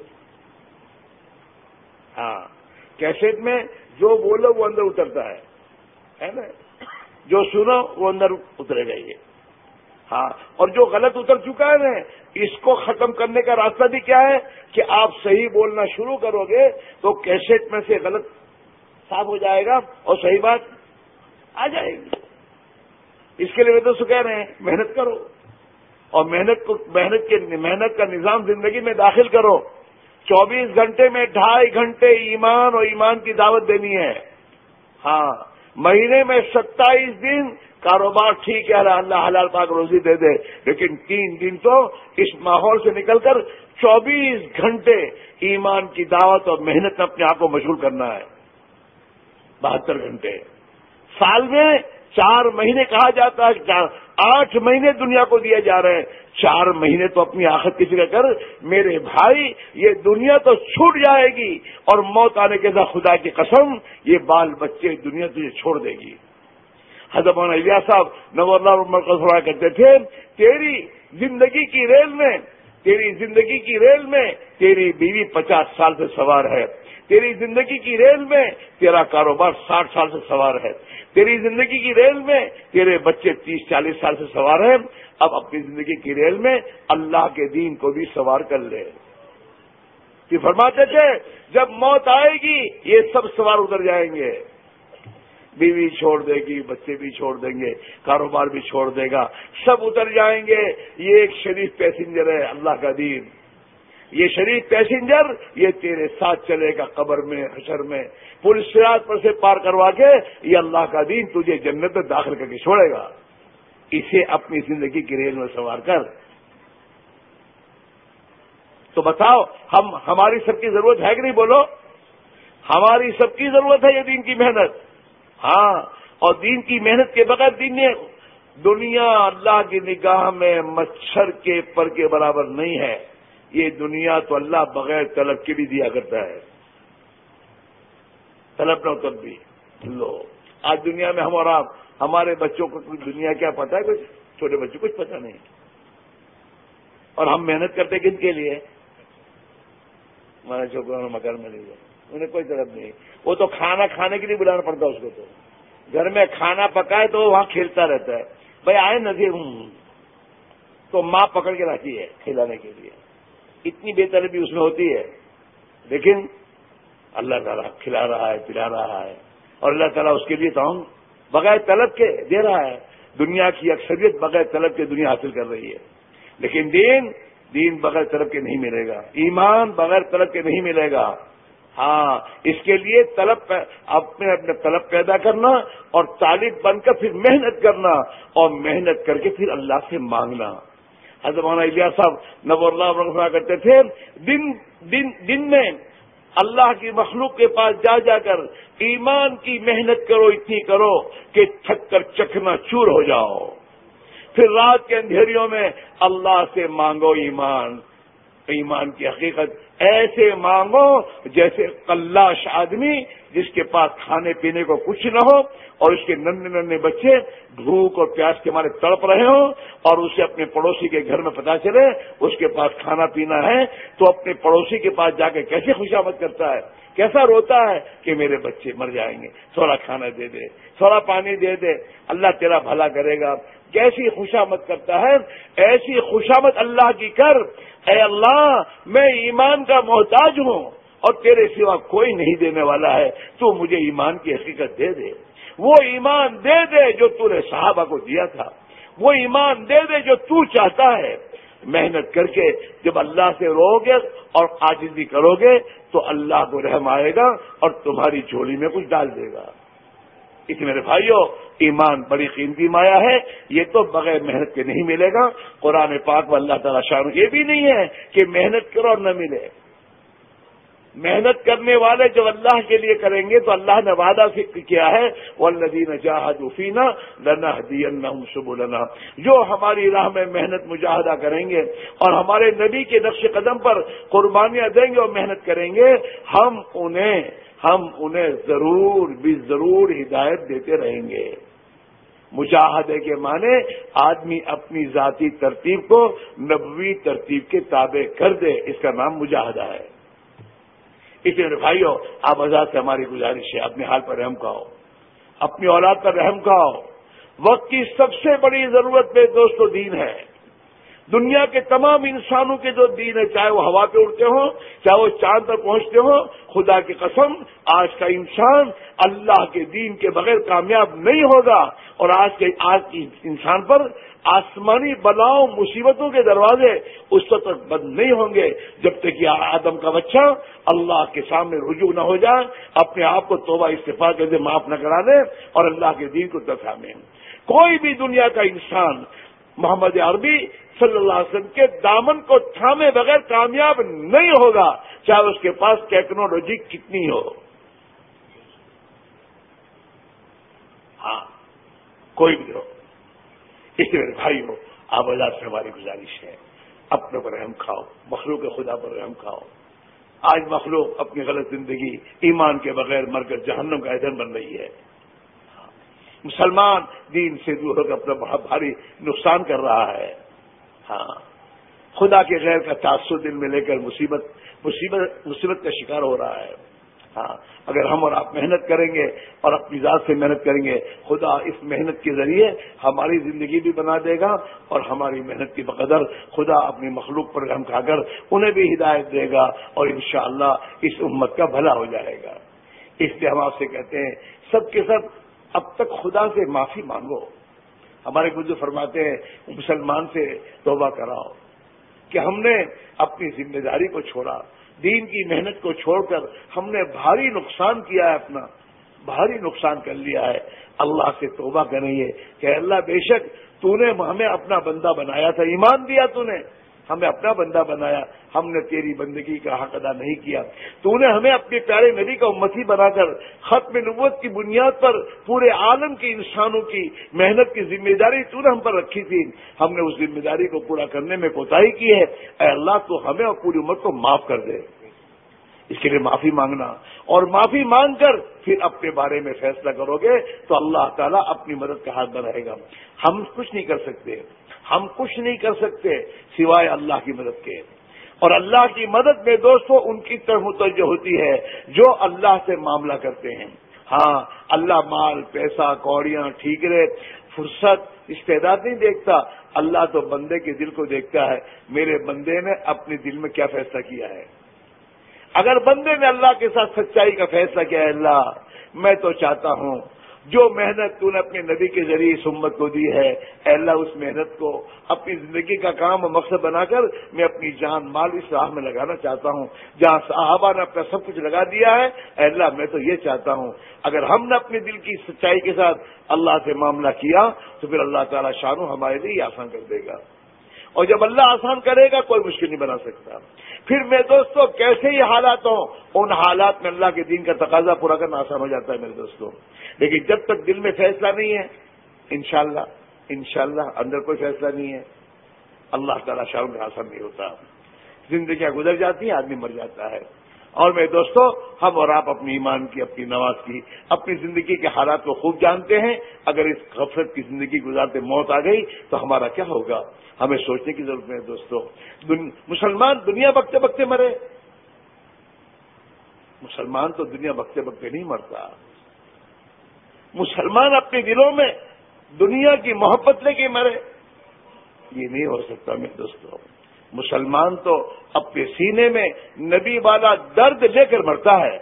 ہاں، کیسٹ میں جو بولو وہ اندر اترتا ہے نا، جو سنو وہ اندر اترے گا. یہ ہاں، اور جو غلط اتر چکا ہے نا اس کو ختم کرنے کا راستہ بھی کیا ہے کہ آپ صحیح بولنا شروع کرو گے تو کیسٹ میں سے غلط صاف ہو جائے گا اور صحیح بات آ جائے گی. اس کے لیے تو کہہ رہے ہیں محنت کرو اور محنت کا نظام زندگی میں داخل کرو. 24 گھنٹے میں 2.5 گھنٹے ایمان اور ایمان کی دعوت دینی ہے. ہاں، مہینے میں 27 دن کاروبار ٹھیک ہے، اللہ حلال پاک روزی دے دے، لیکن 3 دن تو اس ماحول سے نکل کر 24 گھنٹے ایمان کی دعوت اور محنت میں اپنے آپ کو مشغول کرنا ہے. 72 گھنٹے سال میں 4 مہینے کہا جاتا ہے، 8 مہینے دنیا کو دیے جا رہے ہیں. 4 مہینے تو اپنی آخرت کی فکر کر میرے بھائی. یہ دنیا تو چھوٹ جائے گی اور موت آنے کے ساتھ خدا کی قسم یہ بال بچے دنیا تجھے چھوڑ دے گی. حضرت مولانا الیاس صاحب نور اللہ مرکز فرمایا کرتے تھے تیری زندگی کی ریل میں تیری بیوی 50 سال سے سوار ہے، تیری زندگی کی ریل میں تیرا کاروبار 60 سال سے سوار ہے، تیری زندگی کی ریل میں تیرے بچے 30-40 سال سے سوار ہیں. اب اپنی زندگی کی ریل میں اللہ کے دین کو بھی سوار کر لے. کہ فرماتے تھے جب موت آئے گی یہ سب سوار اتر جائیں گے. بیوی چھوڑ دے گی، بچے بھی چھوڑ دیں گے، کاروبار بھی چھوڑ دے گا، سب اتر جائیں گے. یہ ایک شریف پیسنجر ہے اللہ کا دین. یہ شریف پیسنجر یہ تیرے ساتھ چلے گا قبر میں، حشر میں، پل صراط پر سے پار کروا کے یہ اللہ کا دین تجھے جنت میں داخل کر کے چھوڑے گا. اسے اپنی زندگی کی ریل میں سوار کر. تو بتاؤ ہماری سب کی ضرورت ہے کہ نہیں؟ بولو، ہماری سب کی ضرورت ہے یہ دین کی محنت. ہاں، اور دین کی محنت کے بغیر دنیا اللہ کی نگاہ میں مچھر کے پر کے برابر نہیں ہے. یہ دنیا تو اللہ بغیر طلب کے بھی دیا کرتا ہے. طلب نہ طلب بھی لو. آج دنیا میں ہم اور آپ ہمارے بچوں کو دنیا کیا پتہ ہے؟ کچھ چھوٹے بچوں کو کچھ پتہ نہیں. اور ہم محنت کرتے کن کے لیے؟ ہمارے چھوکروں نے مکان میں لے جائے انہیں کوئی طلب نہیں. وہ تو کھانا کھانے کے لیے بلانا پڑتا اس کو. تو گھر میں کھانا پکائے تو وہاں کھیلتا رہتا ہے. بھائی آئے نظیر تو ماں پکڑ کے رکھی ہے کھلانے کے لیے. اتنی بے طلبی اس میں ہوتی ہے. لیکن اللہ تعالیٰ کھلا رہا ہے, پلا رہا ہے, اور اللہ تعالیٰ اس کے لیے تو بغیر طلب کے دے رہا ہے. دنیا کی اکثریت بغیر طلب کے دنیا حاصل کر رہی ہے. لیکن دین بغیر طلب کے نہیں ملے گا. ایمان بغیر طلب کے نہیں ملے گا. ہاں, اس کے لیے طلب اپنے طلب پیدا کرنا اور طالب بن کر پھر محنت کرنا, اور محنت کر کے پھر اللہ سے مانگنا. حضرت مولانا الیاس صاحب نور اللہ فرمایا کرتے تھے, دن میں اللہ کی مخلوق کے پاس جا کر ایمان کی محنت کرو, اتنی کرو کہ تھک کر چکنا چور ہو جاؤ. پھر رات کے اندھیریوں میں اللہ سے مانگو ایمان کی حقیقت ایسے مانگو جیسے قلاش آدمی جس کے پاس کھانے پینے کو کچھ نہ ہو, اور اس کے ننھے بچے بھوک اور پیاس کے مارے تڑپ رہے ہوں, اور اسے اپنے پڑوسی کے گھر میں پتا چلے اس کے پاس کھانا پینا ہے, تو اپنے پڑوسی کے پاس جا کے کیسے خوشامد کرتا ہے, کیسا روتا ہے کہ میرے بچے مر جائیں گے, تھوڑا کھانا دے دے, تھوڑا پانی دے دے, اللہ تیرا بھلا کرے گا. کیسی خوشامد کرتا ہے. ایسی خوشامد اللہ کی کر, اے اللہ میں ایمان کا محتاج ہوں اور تیرے سوا کوئی نہیں دینے والا ہے, تو مجھے ایمان کی حقیقت دے دے. وہ ایمان دے دے جو تو نے صحابہ کو دیا تھا, وہ ایمان دے دے جو تو چاہتا ہے. محنت کر کے جب اللہ سے رو گے اور عاجزی کرو گے تو اللہ کو رحم آئے گا اور تمہاری جھولی میں کچھ ڈال دے گا. اس میرے بھائیوں, ایمان بڑی قیمتی مایا ہے, یہ تو بغیر محنت کے نہیں ملے گا. قرآن پاک میں اللہ تعالیٰ شان یہ بھی نہیں ہے کہ محنت کرو اور نہ ملے. محنت کرنے والے جب اللہ کے لیے کریں گے تو اللہ نے وعدہ کیا ہے, والذین جاہدوا فینا لنہدینہم سبلنا, جو ہماری راہ میں محنت مجاہدہ کریں گے اور ہمارے نبی کے نقش قدم پر قربانیاں دیں گے اور محنت کریں گے, ہم انہیں ضرور ہدایت دیتے رہیں گے. مجاہدے کے معنی آدمی اپنی ذاتی ترتیب کو نبوی ترتیب کے تابع کر دے, اس کا نام مجاہدہ ہے. اس لیے بھائیو, آپ آزاد سے ہماری گزارش ہے, اپنے حال پر رحم کھاؤ, اپنی اولاد پر رحم کھاؤ. وقت کی سب سے بڑی ضرورت میں دوستو دین ہے. دنیا کے تمام انسانوں کے جو دین ہے, چاہے وہ ہوا پہ اڑتے ہوں, چاہے وہ چاند پر پہنچتے ہوں, خدا کی قسم آج کا انسان اللہ کے دین کے بغیر کامیاب نہیں ہوگا. اور آج انسان پر آسمانی بلاؤں مصیبتوں کے دروازے اس وقت تک بند نہیں ہوں گے جب تک کہ آدم کا بچہ اللہ کے سامنے رجوع نہ ہو جائے, اپنے آپ کو توبہ استغفار کے معاف نہ کرا دے اور اللہ کے دین کو دفاع. کوئی بھی دنیا کا انسان محمد عربی صلی اللہ علیہ وسلم کے دامن کو تھامے بغیر کامیاب نہیں ہوگا, چاہے اس کے پاس ٹیکنالوجی کتنی ہو. ہاں, کوئی بھی ہو. اس لیے میرے بھائی ہو, آپ آزاد سے ہماری گزارش ہے, اپنے پر رحم کھاؤ, مخلوق خدا پر رحم کھاؤ. آج مخلوق اپنی غلط زندگی ایمان کے بغیر مر کر جہنم کا ایندھن بن رہی ہے. مسلمان دین سے دور ہو کر اپنا بہت بھاری نقصان کر رہا ہے. ہاں, خدا کے غیر کا تعصب دل میں لے کر مصیبت کا شکار ہو رہا ہے. ہاں, اگر ہم اور آپ محنت کریں گے اور اپنی ذات سے محنت کریں گے, خدا اس محنت کے ذریعے ہماری زندگی بھی بنا دے گا, اور ہماری محنت کی بقدر خدا اپنی مخلوق پر رحم کھا کر انہیں بھی ہدایت دے گا, اور انشاءاللہ اس امت کا بھلا ہو جائے گا. اس لیے ہم آپ سے کہتے ہیں, سب کے سب اب تک خدا سے معافی مانگو. ہمارے بزرگ فرماتے ہیں, مسلمان سے توبہ کراؤ کہ ہم نے اپنی ذمہ داری کو چھوڑا, دین کی محنت کو چھوڑ کر ہم نے بھاری نقصان کیا ہے, اپنا بھاری نقصان کر لیا ہے. اللہ سے توبہ کریں کہ اللہ بے شک تو نے ہمیں اپنا بندہ بنایا تھا, ایمان دیا تو نے, ہمیں اپنا بندہ بنایا, ہم نے تیری بندگی کا حق ادا نہیں کیا. تو نے ہمیں اپنے پیارے نبی کا امتی بنا کر ختم نبوت کی بنیاد پر پورے عالم کے انسانوں کی محنت کی ذمہ داری تو نے ہم پر رکھی تھی, ہم نے اس ذمہ داری کو پورا کرنے میں کوتاہی کی ہے. اے اللہ تو ہمیں اور پوری امت کو معاف کر دے. اس کے لیے معافی مانگنا, اور معافی مانگ کر پھر اپنے بارے میں فیصلہ کرو گے تو اللہ تعالیٰ اپنی مدد کا ہاتھ بڑھائے گا. ہم کچھ نہیں کر سکتے سوائے اللہ کی مدد کے. اور اللہ کی مدد میں دوستوں ان کی طرف متوجہ ہوتی ہے جو اللہ سے معاملہ کرتے ہیں. ہاں اللہ مال پیسہ کوڑیاں ٹھیکرے فرصت استعداد نہیں دیکھتا، اللہ تو بندے کے دل کو دیکھتا ہے. میرے بندے نے اپنے دل میں کیا فیصلہ کیا ہے. اگر بندے نے اللہ کے ساتھ سچائی کا فیصلہ کیا ہے، اللہ میں تو چاہتا ہوں جو محنت تو نے اپنے نبی کے ذریعے اس امت کو دی ہے، اے اللہ اس محنت کو اپنی زندگی کا کام و مقصد بنا کر میں اپنی جان مال اس راہ میں لگانا چاہتا ہوں جہاں صحابہ نے اپنا سب کچھ لگا دیا ہے. اے اللہ میں تو یہ چاہتا ہوں اگر ہم نے اپنے دل کی سچائی کے ساتھ اللہ سے معاملہ کیا تو پھر اللہ تعالیٰ شانو ہمارے لیے آسان کر دے گا. اور جب اللہ آسان کرے گا کوئی مشکل نہیں بنا سکتا. پھر میں دوستوں کیسے ہی حالات ہوں ان حالات میں اللہ کے دین کا تقاضا پورا کرنا آسان ہو جاتا ہے میرے دوستوں. لیکن جب تک دل میں فیصلہ نہیں ہے انشاءاللہ اندر کوئی فیصلہ نہیں ہے اللہ تعالیٰ شاہ میں آسان نہیں ہوتا. زندگیاں گزر جاتی ہیں آدمی مر جاتا ہے. اور میں دوستوں ہم اور آپ اپنی ایمان کی اپنی نماز کی اپنی زندگی کے حالات کو خوب جانتے ہیں. اگر اس غفلت کی زندگی گزارتے موت آ گئی تو ہمارا کیا ہوگا. ہمیں سوچنے کی ضرورت ہے دوستوں. مسلمان دنیا بکتے بکتے مرے، مسلمان تو دنیا بکتے بکتے نہیں مرتا. مسلمان اپنے دلوں میں دنیا کی محبت لے کے مرے، یہ نہیں ہو سکتا میرے دوستوں. مسلمان تو اپنے سینے میں نبی والا درد لے کر مرتا ہے.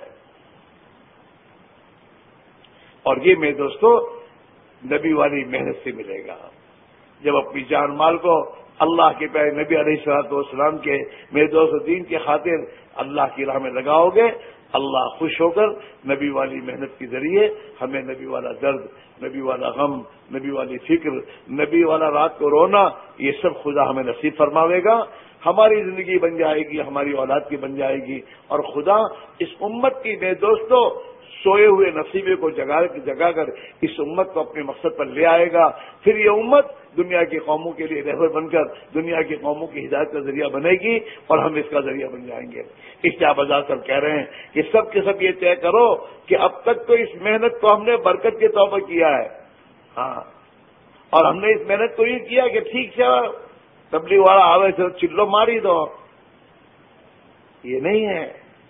اور یہ میرے دوستوں نبی والی محنت سے ملے گا. جب اپنی جان مال کو اللہ کے پیارے نبی علیہ الصلوۃ والسلام کے میرے دوست دین کی خاطر اللہ کی راہ میں لگاؤ گے، اللہ خوش ہو کر نبی والی محنت کے ذریعے ہمیں نبی والا درد، نبی والا غم، نبی والی فکر، نبی والا رات کو رونا، یہ سب خدا ہمیں نصیب فرماوے گا. ہماری زندگی بن جائے گی، ہماری اولاد کی بن جائے گی. اور خدا اس امت کی میرے دوستوں سوئے ہوئے نصیبے کو جگا کر اس امت کو اپنے مقصد پر لے آئے گا. پھر یہ امت دنیا کی قوموں کے لیے رہبر بن کر دنیا کی قوموں کی ہدایت کا ذریعہ بنے گی اور ہم اس کا ذریعہ بن جائیں گے. اس لیے بازار صاحب کہہ رہے ہیں کہ سب کے سب یہ طے کرو کہ اب تک تو اس محنت کو ہم نے برکت کے طور پر کیا ہے. ہاں اور ہم نے اس محنت کو یہ کیا کہ ٹھیک سے تبلیغ والا آوے سے چلو ماری دو، یہ نہیں ہے.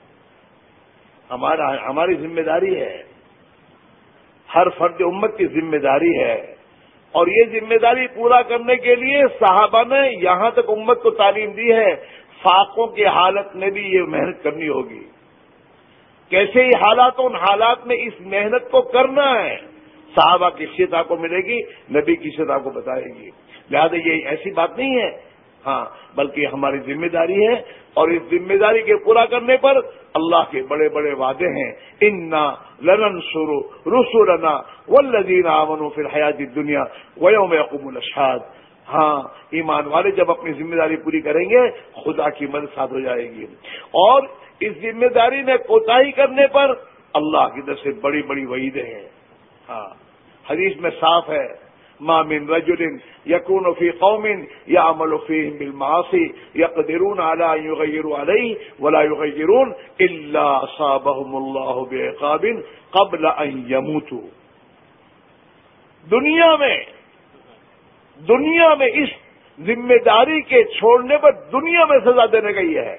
ہماری ذمہ داری ہے، ہر فرد امت کی ذمہ داری ہے. اور یہ ذمہ داری پورا کرنے کے لیے صحابہ نے یہاں تک امت کو تعلیم دی ہے فاقوں کی حالت میں بھی یہ محنت کرنی ہوگی. کیسے ہی حالات ان حالات میں اس محنت کو کرنا ہے. صحابہ کی شریعت آپ کو ملے گی، نبی کی شریعت آپ کو بتائے گی. لہذا یہ ایسی بات نہیں ہے، ہاں بلکہ ہماری ذمہ داری ہے. اور اس ذمہ داری کے پورا کرنے پر اللہ کے بڑے بڑے وعدے ہیں. انا لننصر رسلنا والذین آمنوا فی الحیات الدنیا ویوم یقوم الاشہاد. ہاں ایمان والے جب اپنی ذمہ داری پوری کریں گے خدا کی مدد ساتھ ہو جائے گی. اور اس ذمہ داری میں کوتاہی کرنے پر اللہ کی طرف سے بڑی بڑی وعیدیں ہیں. ہاں حدیث میں صاف ہے ما من رجل يكون في قوم يعمل فيهم بالمعاصي يقدرون على ان يغيروا عليه ولا يغيرون الا اصابهم الله بعقاب قبل ان يموتوا. دنیا میں اس ذمہ داری کے چھوڑنے پر دنیا میں سزا دینے کا یہ ہے.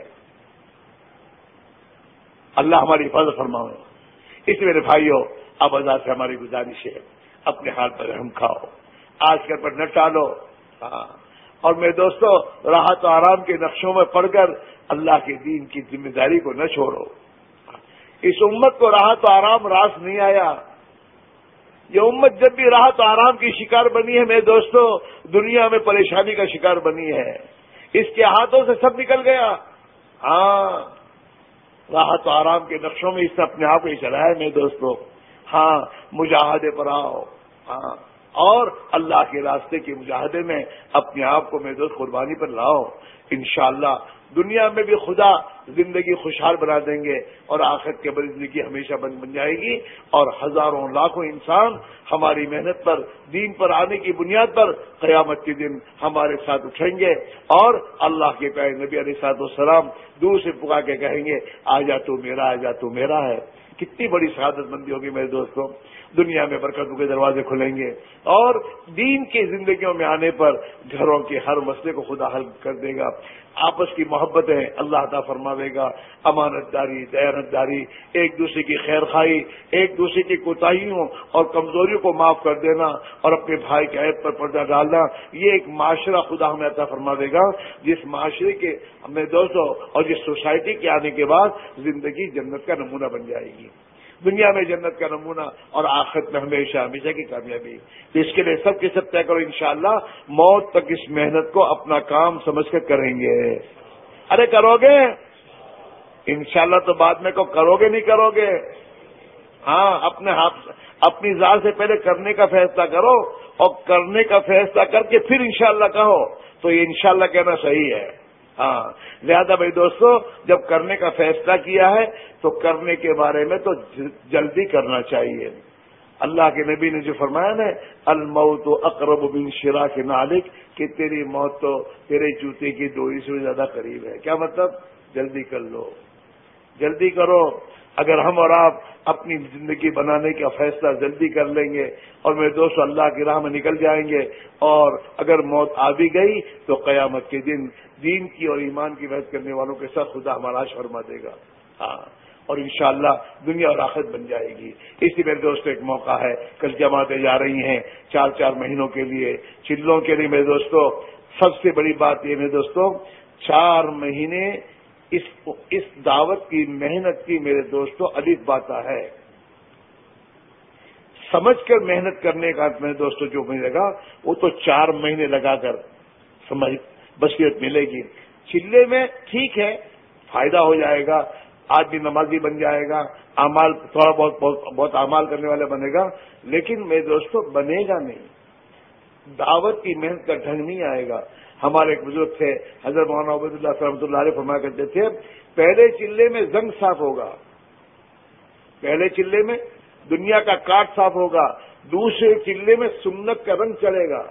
اللہ ہماری حفاظت فرمائے. اس میرے بھائیوں اب آزاد سے ہماری گزارش ہے اپنے حال پر رحم کھاؤ، آج کل پر نہ ٹالو. اور میرے دوستو راحت و آرام کے نقشوں میں پڑھ کر اللہ کے دین کی ذمہ داری کو نہ چھوڑو. اس امت کو راحت و آرام راس نہیں آیا. یہ امت جب بھی راحت و آرام کی شکار بنی ہے میرے دوستو دنیا میں پریشانی کا شکار بنی ہے. اس کے ہاتھوں سے سب نکل گیا. ہاں راحت و آرام کے نقشوں میں اس نے اپنے آپ کو ہی چلایا ہے میرے دوستو. ہاں مجاہدے پر آؤ. ہاں اور اللہ کے راستے کے مجاہدے میں اپنے آپ کو میرے دوست قربانی پر لاؤ. انشاءاللہ دنیا میں بھی خدا زندگی خوشحال بنا دیں گے اور آخرت کے بڑی زندگی ہمیشہ بن جائے گی. اور ہزاروں لاکھوں انسان ہماری محنت پر دین پر آنے کی بنیاد پر قیامت کے دن ہمارے ساتھ اٹھیں گے اور اللہ کے پیارے نبی علیہ الصلوۃ والسلام دور سے پکار کے کہیں گے آجا تو میرا، آجا تو میرا ہے. کتنی بڑی سعادت مندی ہوگی میرے دوستوں. دنیا میں برکتوں کے دروازے کھلیں گے اور دین کی زندگیوں میں آنے پر گھروں کے ہر مسئلے کو خدا حل کر دے گا. آپس کی محبتیں اللہ عطا فرماوے گا، امانت داری، دیانت داری، ایک دوسرے کی خیر خواہی، ایک دوسرے کی کوتاہیوں اور کمزوریوں کو معاف کر دینا اور اپنے بھائی کے عیب پر پردہ ڈالنا، یہ ایک معاشرہ خدا ہمیں عطا فرماوے گا جس معاشرے کے ہمیں دوستوں اور جس سوسائٹی کے آنے کے بعد زندگی جنت کا نمونہ بن جائے گی، دنیا میں جنت کا نمونہ اور آخرت میں ہمیشہ ہمیشہ کی کامیابی۔ تو اس کے لیے سب کے سب طے کرو انشاءاللہ موت تک اس محنت کو اپنا کام سمجھ کر کریں گے۔ ارے کرو گے انشاءاللہ، تو بعد میں کو کرو گے نہیں کرو گے؟ ہاں، اپنے ہاتھ اپنی ذات سے پہلے کرنے کا فیصلہ کرو اور کرنے کا فیصلہ کر کے پھر انشاءاللہ کہو، تو یہ انشاءاللہ کہنا صحیح ہے۔ ہاں، لہذا بھائی دوستو، جب کرنے کا فیصلہ کیا ہے تو کرنے کے بارے میں تو جلدی کرنا چاہیے۔ اللہ کے نبی نے جو فرمایا نا، الموت اقرب من شراک نعلک، کہ تیری موت تو تیرے جوتے کی ڈوری سے زیادہ قریب ہے۔ کیا مطلب؟ جلدی کر لو، جلدی کرو۔ اگر ہم اور آپ اپنی زندگی بنانے کا فیصلہ جلدی کر لیں گے اور میرے دوست اللہ کی راہ میں نکل جائیں گے، اور اگر موت آ بھی گئی تو قیامت کے دن دین کی اور ایمان کی بحث کرنے والوں کے ساتھ خدا ہمارا عرش فرما دے گا۔ ہاں، اور انشاءاللہ دنیا اور آخرت بن جائے گی۔ اسی میرے دوست ایک موقع ہے، کل جماعتیں جا رہی ہیں 4 مہینوں کے لیے چلوں کے لیے۔ میرے دوستوں، سب سے بڑی بات یہ میرے دوستوں، 4 مہینے اس دعوت کی محنت کی میرے دوستوں الف باتا ہے۔ سمجھ کر محنت کرنے کا میرے دوستوں جو ملے گا وہ تو 4 مہینے لگا کر سمجھ بصیرت ملے گی۔ چلے میں ٹھیک ہے، فائدہ ہو جائے گا، آدمی نمازی بن جائے گا، اعمال تھوڑا بہت اعمال کرنے والے بنے گا، لیکن میرے دوستوں بنے گا نہیں، دعوت کی محنت کا ڈھنگ نہیں آئے گا۔ ہمارے ایک بزرگ تھے حضرت مولانا عبید اللہ رحمۃ اللہ علیہ فرمایا کرتے تھے، پہلے چلے میں زنگ صاف ہوگا، پہلے چلے میں دنیا کا کاٹ صاف ہوگا، دوسرے چلے میں سنت کا رنگ چڑھے گا،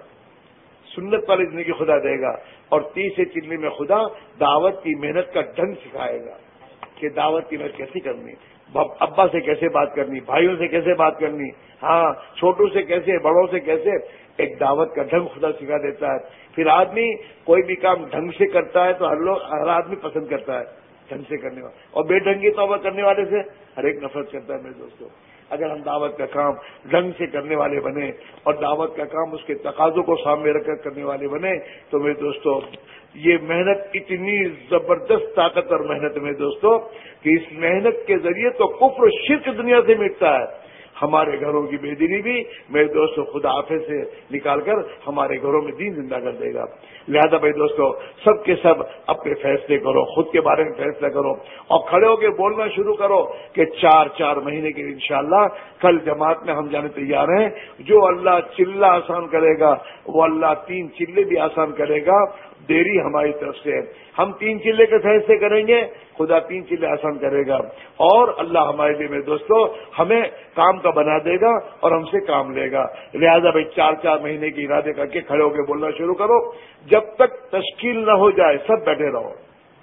سنت والی زندگی خدا دے گا، اور تیسرے چلے میں خدا دعوت کی محنت کا ڈھنگ سکھائے گا کہ دعوت کی محنت کیسی کرنی، ابا سے کیسے بات کرنی، بھائیوں سے کیسے بات کرنی، ہاں چھوٹوں سے کیسے، بڑوں سے کیسے، ایک دعوت کا ڈھنگ خدا سکھا دیتا ہے۔ پھر آدمی کوئی بھی کام ڈھنگ سے کرتا ہے تو ہر آدمی پسند کرتا ہے ڈھنگ سے کرنے والا، اور بے ڈھنگی توبہ کرنے والے سے ہر ایک نفرت کرتا ہے۔ میرے دوستوں، اگر ہم دعوت کا کام ڈھنگ سے کرنے والے بنے اور دعوت کا کام اس کے تقاضوں کو سامنے رکھ کر کرنے والے بنے تو میرے دوستوں یہ محنت اتنی زبردست طاقت اور محنت ہے میرے دوستوں کہ اس محنت کے ذریعے تو کفر و شرک دنیا سے مٹتا ہے۔ ہمارے گھروں کی بے دینی بھی میرے دوستوں خدا حافظ سے نکال کر ہمارے گھروں میں دین زندہ کر دے گا۔ لہذا بھائی دوستوں، سب کے سب اپنے فیصلے کرو، خود کے بارے میں فیصلہ کرو اور کھڑے ہو کے بولنا شروع کرو کہ 4 مہینے کے انشاءاللہ کل جماعت میں ہم جانے تیار ہیں۔ جو اللہ چلہ آسان کرے گا وہ اللہ 3 چلے بھی آسان کرے گا، دیری ہماری طرف سے ہے۔ ہم 3 چلے کے فیصلے کریں گے، خدا 3 چلے آسان کرے گا، اور اللہ ہمارے لیے میرے دوستوں ہمیں کام کا بنا دے گا اور ہم سے کام لے گا۔ لہذا بھائی 4 مہینے کے ارادے کر کے کھڑے ہو کے بولنا شروع کرو، جب تک تشکیل نہ ہو جائے سب بیٹھے رہو،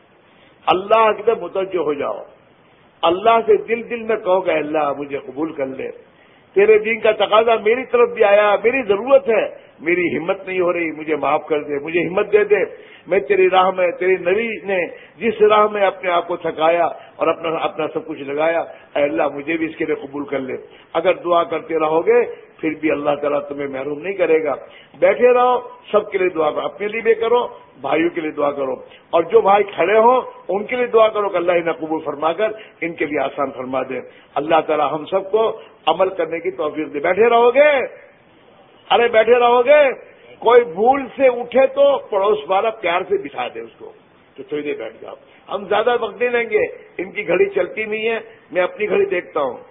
اللہ کی طرف متوجہ ہو جاؤ، اللہ سے دل میں کہو کہ اللہ مجھے قبول کر لے، تیرے دین کا تقاضا میری طرف بھی آیا، میری ضرورت ہے، میری ہمت نہیں ہو رہی، مجھے معاف کر دے، مجھے ہمت دے دے، میں تیری راہ میں، تیری نبی نے جس راہ میں اپنے آپ کو تھکایا اور اپنا سب کچھ لگایا، اے اللہ مجھے بھی اس کے لیے قبول کر لے۔ اگر دعا کرتے رہو گے پھر بھی اللہ تعالیٰ تمہیں محروم نہیں کرے گا۔ بیٹھے رہو، سب کے لیے دعا کرو، اپنے لیے بھی کرو، بھائیوں کے لیے دعا کرو، اور جو بھائی کھڑے ہوں ان کے لیے دعا کرو کہ اللہ انہیں قبول فرما کر ان کے لیے آسان فرما دے۔ اللہ تعالیٰ ہم سب کو عمل کرنے کی توفیق دے۔ بیٹھے رہو گے؟ ارے بیٹھے رہو گے؟ کوئی بھول سے اٹھے تو پڑوس والا پیار سے بٹھا دے اس کو کہ تھوڑی دیر بیٹھ جاؤ۔ ہم زیادہ وقت نہیں لیں گے، ان کی گھڑی چلتی نہیں ہے، میں اپنی گھڑی دیکھتا ہوں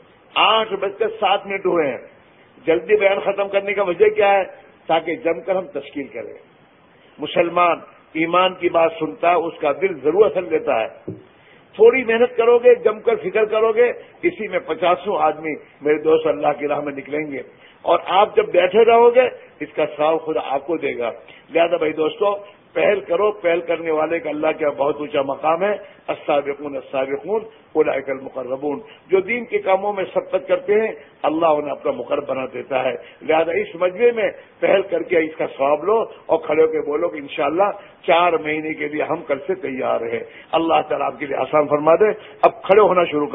8:07 ہوئے ہیں۔ جلدی بیان ختم کرنے کا وجہ کیا ہے؟ تاکہ جم کر ہم تشکیل کریں۔ مسلمان ایمان کی بات سنتا ہے، اس کا دل ضرور اثر دیتا ہے۔ تھوڑی محنت کرو گے، جم کر فکر کرو گے، اسی میں 50 آدمی میرے دوست اللہ کی راہ میں نکلیں گے، اور آپ جب بیٹھے رہو گے اس کا ثواب خدا آپ کو دے گا۔ لہذا بھائی دوستو پہل کرو، پہل کرنے والے کا اللہ کا بہت اونچا مقام ہے. السابقون السابقون اولئک المقربون. جو دین کے کاموں میں سبقت کرتے ہیں اللہ انہیں اپنا مقرب بنا دیتا ہے. لہذا اس مجمع میں پہل کر کے اس کا ثواب لو اور کھڑے ہو کے بولو کہ انشاءاللہ 4 مہینے کے لیے ہم کل سے تیار ہیں. اللہ تعالیٰ آپ کے لیے آسان فرما دے. اب کھڑے ہونا شروع کرو.